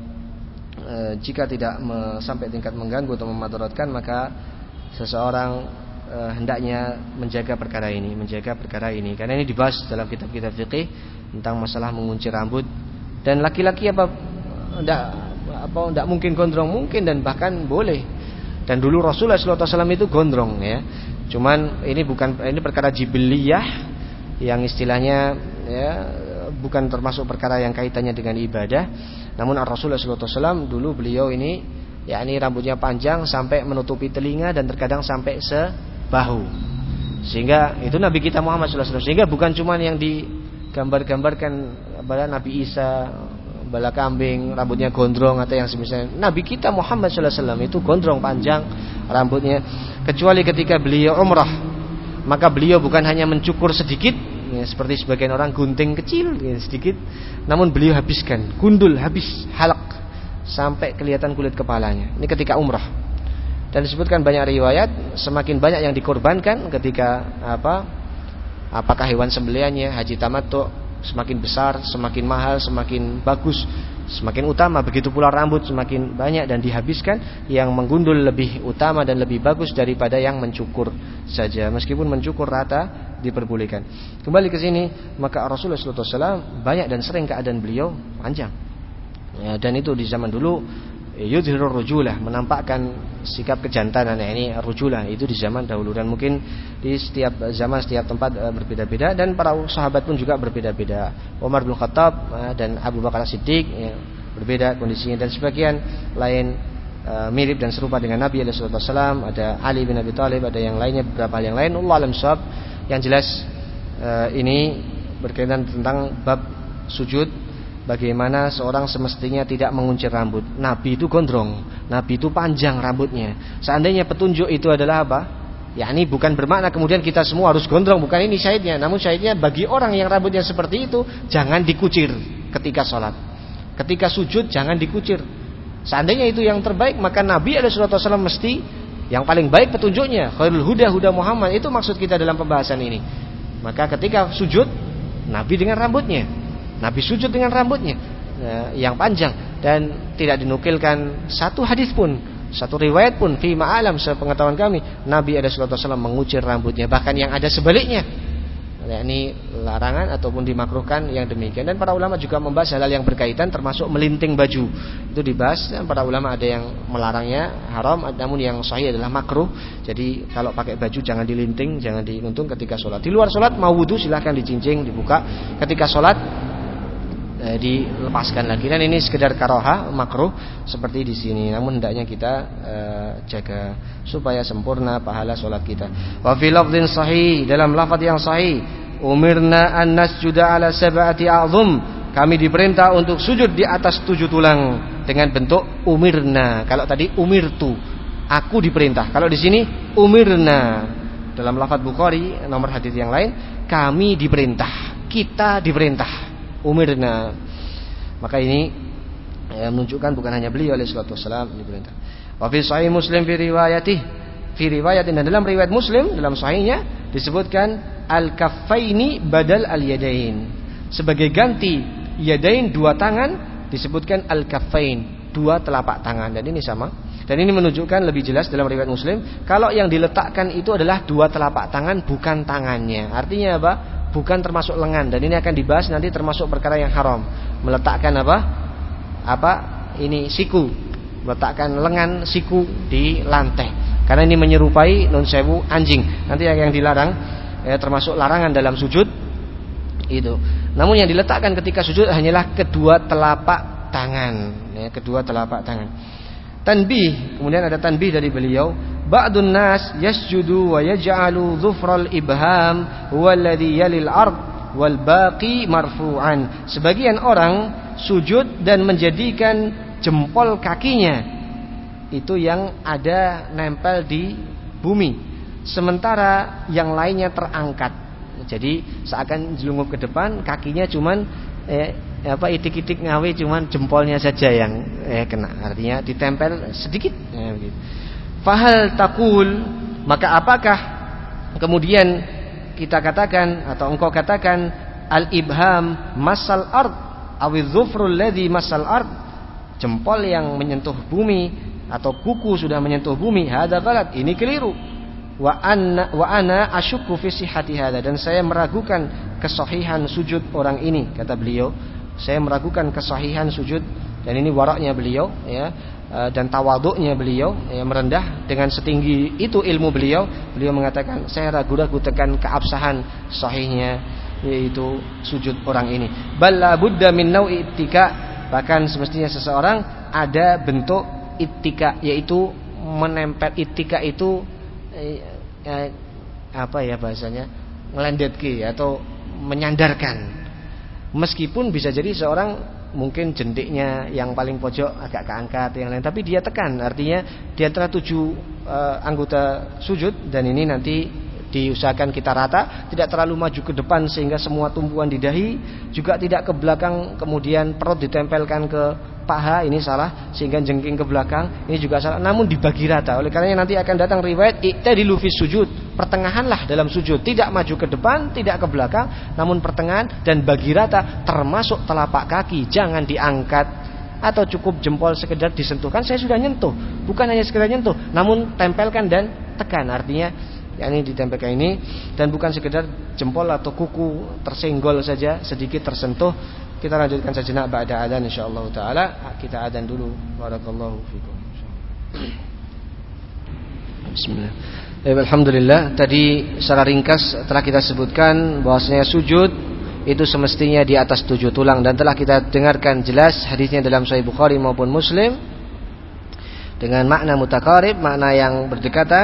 e, jika tidak me, sampai tingkat mengganggu atau memadaratkan, maka seseorang e, hendaknya menjaga perkara ini, menjaga perkara ini. Karena ini dibahas dalam kitab-kitab fikih tentang masalah mengunci rambut. Dan laki-laki apa tidak apa tidak mungkin gondrong, mungkin, dan bahkan boleh. Dan dulu Rasulullah shallallahu alaihi wasallam itu gondrong ya. Cuman ini bukan ini perkara jibiliyah yang istilahnya ya bukan termasuk perkara yang kaitannya dengan ibadah. Namun Rasulullah shallallahu alaihi wasallam dulu beliau ini ya ini rambutnya panjang sampai menutupi telinga dan terkadang sampai sebahu. Sehingga itu Nabi kita Muhammad shallallahu alaihi wasallam. Sehingga bukan cuma yang digambar-gambarkan pada Nabi Isa bala kambing, rambutnya gondrong atau yang semisal. Nabi kita Muhammad shallallahu alaihi wasallam itu gondrong panjang rambutnya, kecuali ketika beliau umrah, maka beliau bukan hanya mencukur sedikit ya, seperti sebagian orang gunting kecil ya, sedikit, namun beliau habiskan, gundul habis halak sampai kelihatan kulit kepalanya. Ini ketika umrah. Dan disebutkan banyak riwayat semakin banyak yang dikorbankan ketika apa apakah hewan sembelihannya haji tamattu, semakin besar, semakin mahal, semakin bagus, semakin utama. Begitu pula rambut semakin banyak dan dihabiskan, yang menggundul lebih utama dan lebih bagus daripada yang mencukur saja. Meskipun mencukur rata diperbolehkan. Kembali ke sini, maka Rasulullah shallallahu alaihi wasallam banyak dan sering keadaan beliau panjang ya, dan itu di zaman dulu yudhirur rujulah, menampakkan sikap kejantanan. Nah, ini rujulah itu di zaman dahulu, dan mungkin di setiap zaman setiap tempat berbeda-beda, dan para sahabat pun juga berbeda-beda. Umar bin Khattab dan Abu Bakar Siddiq ya, berbeda kondisinya, dan sebagian lain uh, mirip dan serupa dengan Nabi sallallahu alaihi wasallam. Ada Ali bin Abi Thalib, ada yang lainnya, beberapa hal yang lain. Allah alam shawab. Yang jelas uh, ini berkaitan tentang bab sujud. Bagaimana seorang semestinya tidak menguncir rambut. Nabi itu gondrong, Nabi itu panjang rambutnya. Seandainya petunjuk itu adalah apa? Ya ini bukan bermakna kemudian kita semua harus gondrong, bukan ini syahidnya. Namun syahidnya bagi orang yang rambutnya seperti itu, jangan dikucir ketika sholat. Ketika sujud jangan dikucir. Seandainya itu yang terbaik, maka Nabi sallallahu alaihi wasallam mesti yang paling baik petunjuknya. Khairul huda huda Muhammad, itu maksud kita dalam pembahasan ini. Maka ketika sujud, Nabi dengan rambutnya, Nabi sujud dengan rambutnya ya, yang panjang, dan tidak dinukilkan satu hadis pun, satu riwayat pun fi ma'alam sepengetahuan kami Nabi sallallahu alaihi wasallam mengucir rambutnya. Bahkan yang ada sebaliknya, yakni larangan ataupun dimakruhkan yang demikian. Dan para ulama juga membahas hal-hal yang berkaitan termasuk melinting baju. Itu dibahas, dan para ulama ada yang melarangnya haram, namun yang sahih adalah makruh. Jadi kalau pakai baju jangan dilinting, jangan diuntung ketika sholat. Di luar sholat mau wudu silahkan dicincing, dibuka. Ketika sholat Eh, dilepaskan lagi, dan ini sekedar karoha makruh seperti di sini. Namun hendaknya kita eh, jaga supaya sempurna pahala sholat kita. Wa fi lafdhin sahih, dalam lafaz yang sahih, umirna an nasjuda ala sab'ati a'zum, kami diperintah untuk sujud di atas tujuh tulang dengan bentuk umirna. Kalau tadi umirtu, aku diperintah. Kalau di sini umirna. Dalam lafaz Bukhari nomor hadis yang lain, kami diperintah, kita diperintah. Umirna. Maka ini ya, menunjukkan bukan hanya beliau alaihi salatu wasallam diperintah. Wa fi sahih Muslim fi riwayatih, fi riwayatin, dalam riwayat Muslim dalam sahihnya disebutkan al-kaffaini badal al-yadain. Sebagai ganti yadain dua tangan disebutkan al-kaffain, dua telapak tangan. Dan ini sama. Dan ini menunjukkan lebih jelas dalam riwayat Muslim kalau yang diletakkan itu adalah dua telapak tangan, bukan tangannya. Artinya apa? Bukan termasuk lengan. Dan ini akan dibahas nanti termasuk perkara yang haram. Meletakkan apa? Apa? Ini siku. Meletakkan lengan siku di lantai. Karena ini menyerupai nun sewu anjing. Nanti yang dilarang ya, termasuk larangan dalam sujud itu. Namun yang diletakkan ketika sujud hanyalah kedua telapak tangan, ya, kedua telapak tangan. Tanbih, kemudian ada tanbih dari beliau, ba'dun nas yasjudu wa yaj'alu dhufral ibham walladhi yalil ard wal baqi marfu'an. Sebagian orang sujud dan menjadikan jempol kakinya itu yang ada nempel di bumi, sementara yang lainnya terangkat. Jadi seakan jelungup ke depan, kakinya cuman eh, apa itik-itik ngawe, cuman jempolnya saja yang eh, kena. Artinya ditempel sedikit. Eh, begitu. Fahal takul, maka apakah kemudian kita katakan atau engkau katakan al-ibham masal ard awi dhufrul ladzi masal ard, jempol yang menyentuh bumi atau kuku sudah menyentuh bumi, hadza ghalat, ini keliru. Wa anna wa ana asyukku fi sihhati hadza, dan saya meragukan kesahihan sujud orang ini, kata beliau. Saya meragukan kesahihan sujud, dan ini waraknya beliau ya, dan tawaduknya beliau ya, merendah dengan setinggi itu ilmu beliau. Beliau mengatakan saya ragu-ragu tekan keabsahan sahihnya yaitu sujud orang ini. Bal la budda min nau'i ittika, bahkan semestinya seseorang ada bentuk ittika, yaitu menempel. Ittika itu eh, eh, apa ya bahasanya, ngelendetke atau menyandarkan. Meskipun bisa jadi seorang mungkin jendiknya yang paling pojok agak keangkat yang lain, tapi dia tekan, artinya di antara tujuh eh, anggota sujud. Dan ini nanti diusahakan kita rata, tidak terlalu maju ke depan sehingga semua tumpuan di dahi, juga tidak ke belakang kemudian perut ditempelkan ke paha, ini salah, sehingga jengking ke belakang, ini juga salah. Namun dibagi rata. Oleh karenanya nanti akan datang riwayat i'tadilu fis sujud, pertengahanlah dalam sujud, tidak maju ke depan, tidak ke belakang, namun pertengahan, dan bagi rata, termasuk telapak kaki jangan diangkat atau cukup jempol sekedar disentuhkan. Saya sudah nyentuh, bukan hanya sekedar nyentuh, namun tempelkan dan tekan, artinya yakni ditempelkan ini, dan bukan sekedar jempol atau kuku tersenggol saja, sedikit tersentuh. Kita lanjutkan sejenak ba'da adzan insyaallah taala. Kita adzan dulu. Barakallahu fikum. Bismillah. Alhamdulillah, tadi secara ringkas telah kita sebutkan bahwasanya sujud itu semestinya di atas tujuh tulang, dan telah kita dengarkan jelas hadisnya dalam Sahih Bukhari maupun Muslim dengan makna mutaqarib, makna yang berdekatan.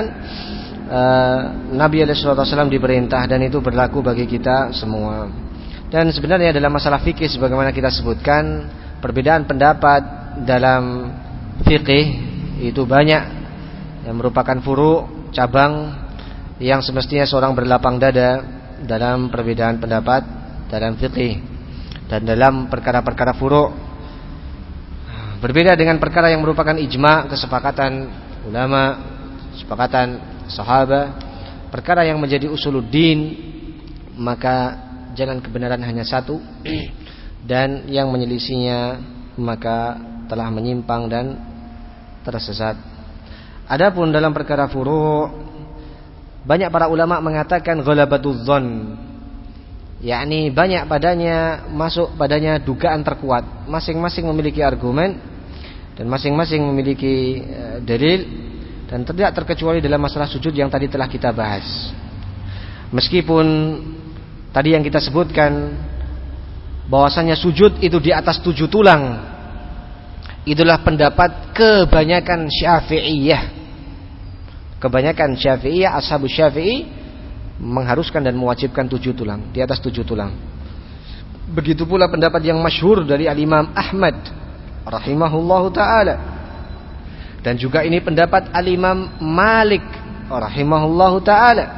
Uh, Nabi alaihi wasallam diperintah, dan itu berlaku bagi kita semua. Dan sebenarnya dalam masalah fikih sebagaimana kita sebutkan, perbedaan pendapat dalam fikih itu banyak yang merupakan furu', cabang yang semestinya seorang berlapang dada dalam perbedaan pendapat dalam fikih dan dalam perkara-perkara furu'. Berbeda dengan perkara yang merupakan ijma', kesepakatan ulama, kesepakatan sahabat, perkara yang menjadi usuluddin, maka jalan kebenaran hanya satu, dan yang menyelisihinya maka telah menyimpang dan tersesat. Adapun dalam perkara furu', banyak para ulama mengatakan ghalabatuz dzan, yakni banyak padanya, masuk padanya dugaan terkuat. Masing-masing memiliki argumen dan masing-masing memiliki uh, dalil, dan tidak terkecuali dalam masalah sujud yang tadi telah kita bahas. Meskipun tadi yang kita sebutkan bahwasanya sujud itu di atas tujuh tulang, itulah pendapat kebanyakan Syafi'iyah. Kebanyakan Syafi'iyah, ashabu Syafi'i mengharuskan dan mewajibkan tujuh tulang, di atas tujuh tulang. Begitu pula pendapat yang masyhur dari Al-Imam Ahmad rahimahullahu ta'ala, dan juga ini pendapat Al-Imam Malik rahimahullahu ta'ala.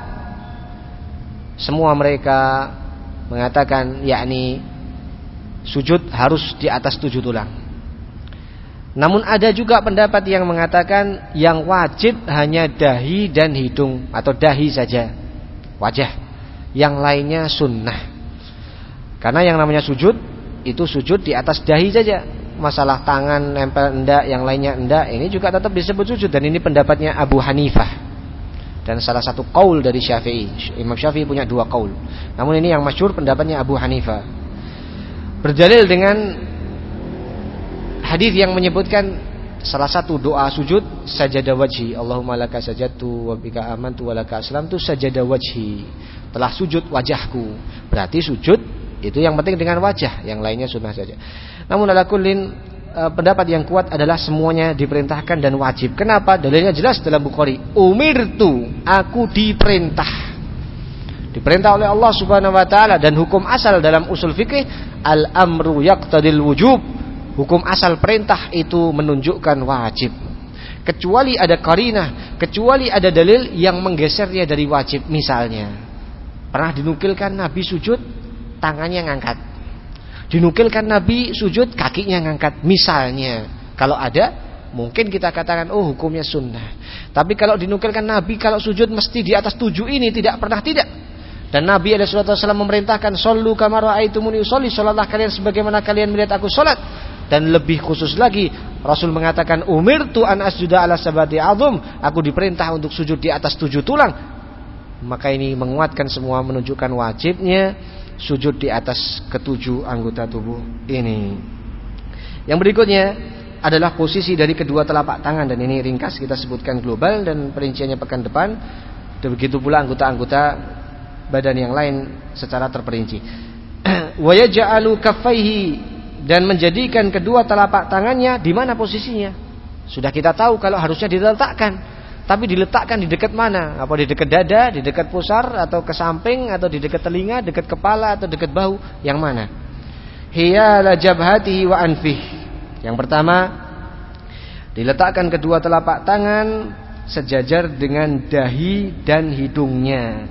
Semua mereka mengatakan yakni sujud harus di atas tujuh tulang. Namun ada juga pendapat yang mengatakan yang wajib hanya dahi dan hidung, atau dahi saja, wajah. yang lainnya sunnah. Karena yang namanya sujud itu sujud di atas dahi saja. Masalah tangan nempel enggak, yang lainnya enggak, ini juga tetap disebut sujud. Dan ini pendapatnya Abu Hanifah dan salah satu qaul dari Syafi'i. Imam Syafi'i punya dua qaul, namun ini yang masyhur pendapatnya Abu Hanifah. Berdalil dengan hadis yang menyebutkan salah satu doa sujud sajada wajhi, Allahumma laka sajadtu wa bika amantu wa laka aslamtu sajada wajhi. Telah sujud wajahku. Berarti sujud itu yang penting dengan wajah, yang lainnya sunnah saja. Namun ala kullin pendapat yang kuat adalah semuanya diperintahkan dan wajib. Kenapa? Dalilnya jelas dalam Bukhari. Umirtu, aku diperintah. Diperintah oleh Allah Subhanahu wa taala, dan hukum asal dalam usul fikih al-amru yaqtadil wujub. Hukum asal perintah itu menunjukkan wajib. Kecuali ada qarinah, kecuali ada dalil yang menggesernya dari wajib. Misalnya, pernah dinukilkan Nabi sujud tangannya ngangkat. Dinukilkan Nabi sujud kakinya ngangkat. Misalnya, kalau ada, mungkin kita katakan oh hukumnya sunnah. Tapi kalau dinukilkan Nabi kalau sujud mesti di atas tujuh ini, tidak pernah tidak. Dan Nabi alaihi wasallam memerintahkan shollu kama ra'aitumuni usolli, sholatlah kalian sebagaimana kalian melihat aku sholat. Dan lebih khusus lagi, Rasul mengatakan umirtu an asjuda ala sabati azum, aku diperintah untuk sujud di atas tujuh tulang. Maka ini menguatkan semua, menunjukkan wajibnya sujud di atas ketujuh anggota tubuh ini. Yang berikutnya adalah posisi dari kedua telapak tangan, dan ini ringkas kita sebutkan global dan perinciannya pekan depan. Begitu pula anggota-anggota badan yang lain secara terperinci. Wa yaj'alu kaffaihi, dan menjadikan kedua telapak tangannya di mana posisinya. Sudah kita tahu kalau harusnya diletakkan. Tapi diletakkan di dekat mana? Apa di dekat dada, di dekat pusar, atau ke samping, atau di dekat telinga, dekat kepala, atau dekat bahu? Yang mana? Hiyala jabhatihi wa anfih. Yang pertama, diletakkan kedua telapak tangan sejajar dengan dahi dan hidungnya.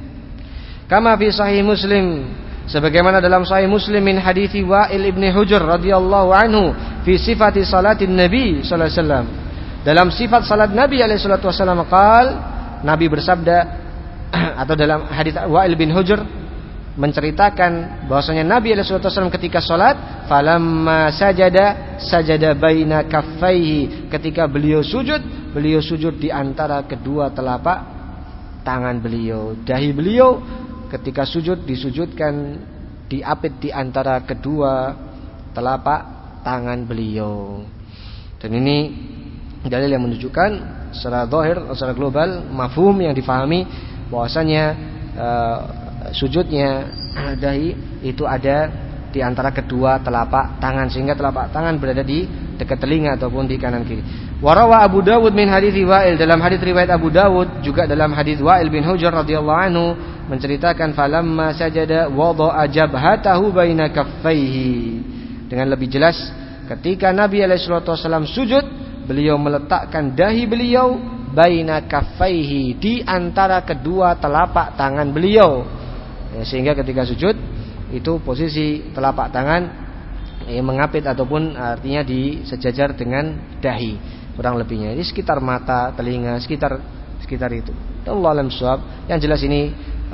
Kama fi sahih Muslim, sebagaimana dalam sahih Muslim min hadithi Wa'il ibn Hujr radhiyallahu anhu fi sifati salatin Nabi sallallahu alaihi wasallam. Dalam sifat salat Nabi alaihi salatu wasallam qal, Nabi bersabda atau dalam hadits Wa'il bin Hujr menceritakan bahwasanya Nabi alaihi salatu wasallam ketika salat falamma sajada sajada baina kaffaihi, ketika beliau sujud beliau sujud di antara kedua telapak tangan beliau. Dahi beliau ketika sujud disujudkan, diapit di antara kedua telapak tangan beliau. Dan ini dalil yang menunjukkan secara zahir, secara global, mafhum yang difahami bahwasanya uh, sujudnya dahi itu ada di antara kedua telapak tangan, sehingga telapak tangan berada di dekat telinga ataupun di kanan kiri. Warawa Abu Dawud min hadits Wa'il, dalam hadits riwayat Abu Dawud juga dalam hadits Wa'il bin Hujr radhiyallahu anhu menceritakan falamma sajada wada'a jabhatahu baina kaffaihi. Dengan lebih jelas, ketika Nabi alaihi wasallam sujud, beliau meletakkan dahi beliau baina kaffaihi, di antara kedua telapak tangan beliau. Ya, sehingga ketika sujud itu posisi telapak tangan eh, mengapit ataupun artinya disejajar dengan dahi, kurang lebihnya. Ini sekitar mata, telinga, sekitar sekitar itu. Allah alam shawab. Yang jelas ini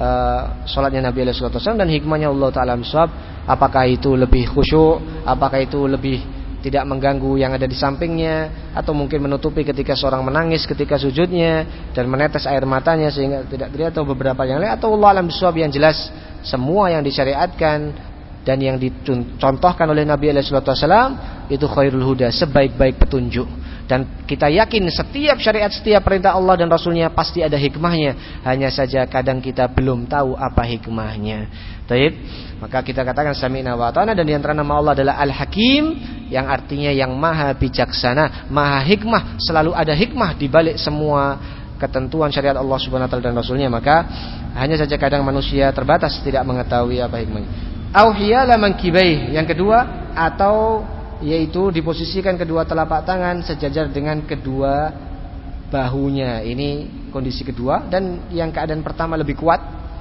uh, salatnya Nabi alaihi wasallam dan hikmahnya Allah taala alam shawab. Apakah itu lebih khusyuk, apakah itu lebih tidak mengganggu yang ada di sampingnya, atau mungkin menutupi ketika seorang menangis ketika sujudnya dan menetes air matanya sehingga tidak terlihat, atau beberapa yang lain, atau Allah alam bisawab. Yang jelas semua yang disyariatkan dan yang dicontohkan oleh Nabi alaihi wasallam itu khairul huda, sebaik-baik petunjuk. Dan kita yakin setiap syariat, setiap perintah Allah dan Rasulnya pasti ada hikmahnya. Hanya saja kadang kita belum tahu apa hikmahnya. Baik, maka kita katakan sami'na wa ata'na, dan di antara nama Allah adalah Al-Hakim, yang artinya yang maha bijaksana, maha hikmah. Selalu ada hikmah di balik semua ketentuan syariat Allah Subhanahu wa taala dan Rasulnya. Maka hanya saja kadang manusia terbatas tidak mengetahui apa hikmahnya. Au hiyala mankibai, yang kedua, atau yaitu diposisikan kedua telapak tangan sejajar dengan kedua bahunya. Ini kondisi kedua, dan yang keadaan pertama lebih kuat.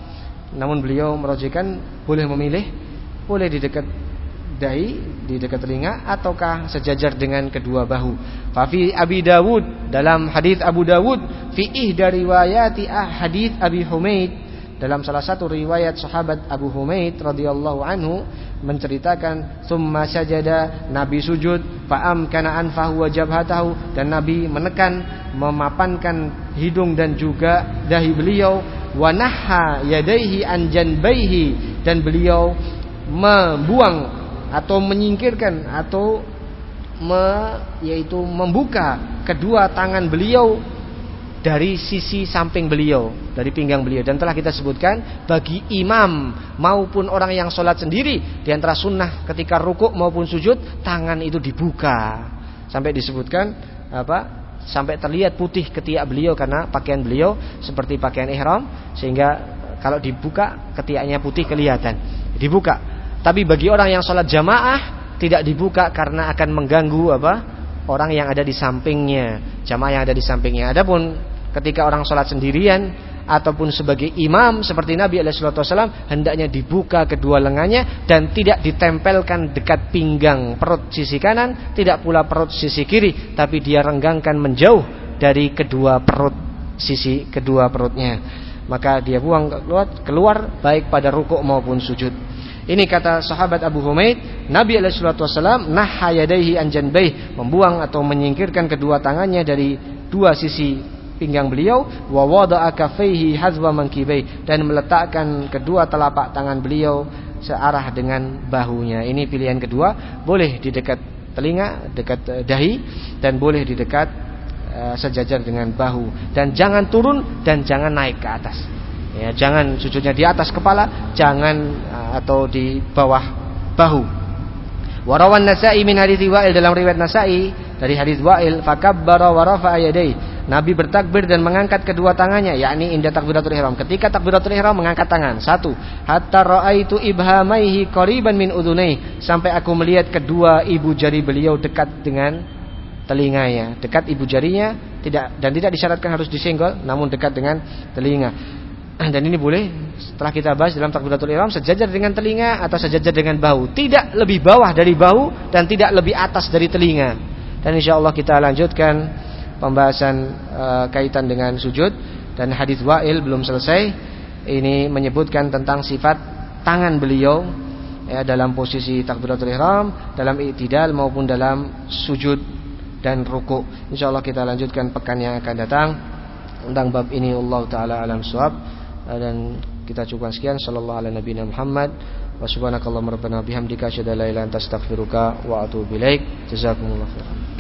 Namun beliau merojikan boleh memilih, boleh di dekat dahi, di dekat telinga, ataukah sejajar dengan kedua bahu. Fa fi Abi Dawud, dalam hadis Abu Dawud, fi ihda riwayati hadis Abi Humaid, dalam salah satu riwayat sahabat Abu Humaid radhiyallahu anhu menceritakan summa sajada, Nabi sujud, fa'am kana anfahu wa jabhatahu, dan Nabi menekan, memapankan hidung dan juga dahi beliau, wa nahha yadaihi an janbaihi, dan beliau membuang atau menyingkirkan atau me, yaitu membuka kedua tangan beliau dari sisi samping beliau, dari pinggang beliau. Dan telah kita sebutkan, bagi imam maupun orang yang sholat sendiri, di antara sunnah ketika rukuk maupun sujud, tangan itu dibuka. Sampai disebutkan apa? Sampai terlihat putih ketiak beliau karena pakaian beliau seperti pakaian ihram, sehingga kalau dibuka ketiaknya putih kelihatan. Dibuka. Tapi bagi orang yang sholat jamaah tidak dibuka karena akan mengganggu apa? Orang yang ada di sampingnya, jamaah yang ada di sampingnya. Adapun ketika orang sholat sendirian ataupun sebagai imam seperti Nabi alaihi wasallam, hendaknya dibuka kedua lengannya dan tidak ditempelkan dekat pinggang perut sisi kanan, tidak pula perut sisi kiri, tapi dia renggangkan menjauh dari kedua perut sisi kedua perutnya. Maka dia buang keluar, keluar baik pada rukuk maupun sujud. Ini kata sahabat Abu Humaid, Nabi alaihi wasallam nahha yadaihi an janbaihi, membuang atau menyingkirkan kedua tangannya dari dua sisi pinggang beliau, wa wada'a kaffaihi hazwa mankibai, dan meletakkan kedua telapak tangan beliau searah dengan bahunya. Ini pilihan kedua, boleh di dekat telinga, dekat dahi, dan boleh di dekat uh, sejajar dengan bahu, dan jangan turun dan jangan naik ke atas. Ya, jangan sujudnya di atas kepala, jangan uh, atau di bawah bahu. Warawan Nasa'i min hadits Wa'il, dalam riwayat Nasa'i dari hadits Wa'il, fakabbara wa rafa'a yadayhi, Nabi bertakbir dan mengangkat kedua tangannya, yakni inda takbiratul ihram. Ketika takbiratul ihram mengangkat tangan. Satu, hatta ra'aitu ibhamaihi qariban min udhunai, sampai aku melihat kedua ibu jari beliau dekat dengan telinganya. Dekat ibu jarinya, tidak, dan tidak disyaratkan harus disenggol, namun dekat dengan telinga. Dan ini boleh setelah kita bahas dalam takbiratul ihram sejajar dengan telinga atau sejajar dengan bahu, tidak lebih bawah dari bahu dan tidak lebih atas dari telinga. Dan insyaallah kita lanjutkan pembahasan uh, kaitan dengan sujud. Dan hadis Wa'il belum selesai. Ini menyebutkan tentang sifat tangan beliau ya, dalam posisi takbiratul ihram, dalam i'tidal maupun dalam sujud dan ruku'. Insyaallah kita lanjutkan pekan yang akan datang tentang bab ini. Allah taala alam shawab. Dan kita cukupkan sekian. Sallallahu ala nabiyina Muhammad wa subhanakallahumma rabbana bihamdika asyhadu an la ilaha illa anta astaghfiruka wa atubu ilaik. Jazakumullahu khairan.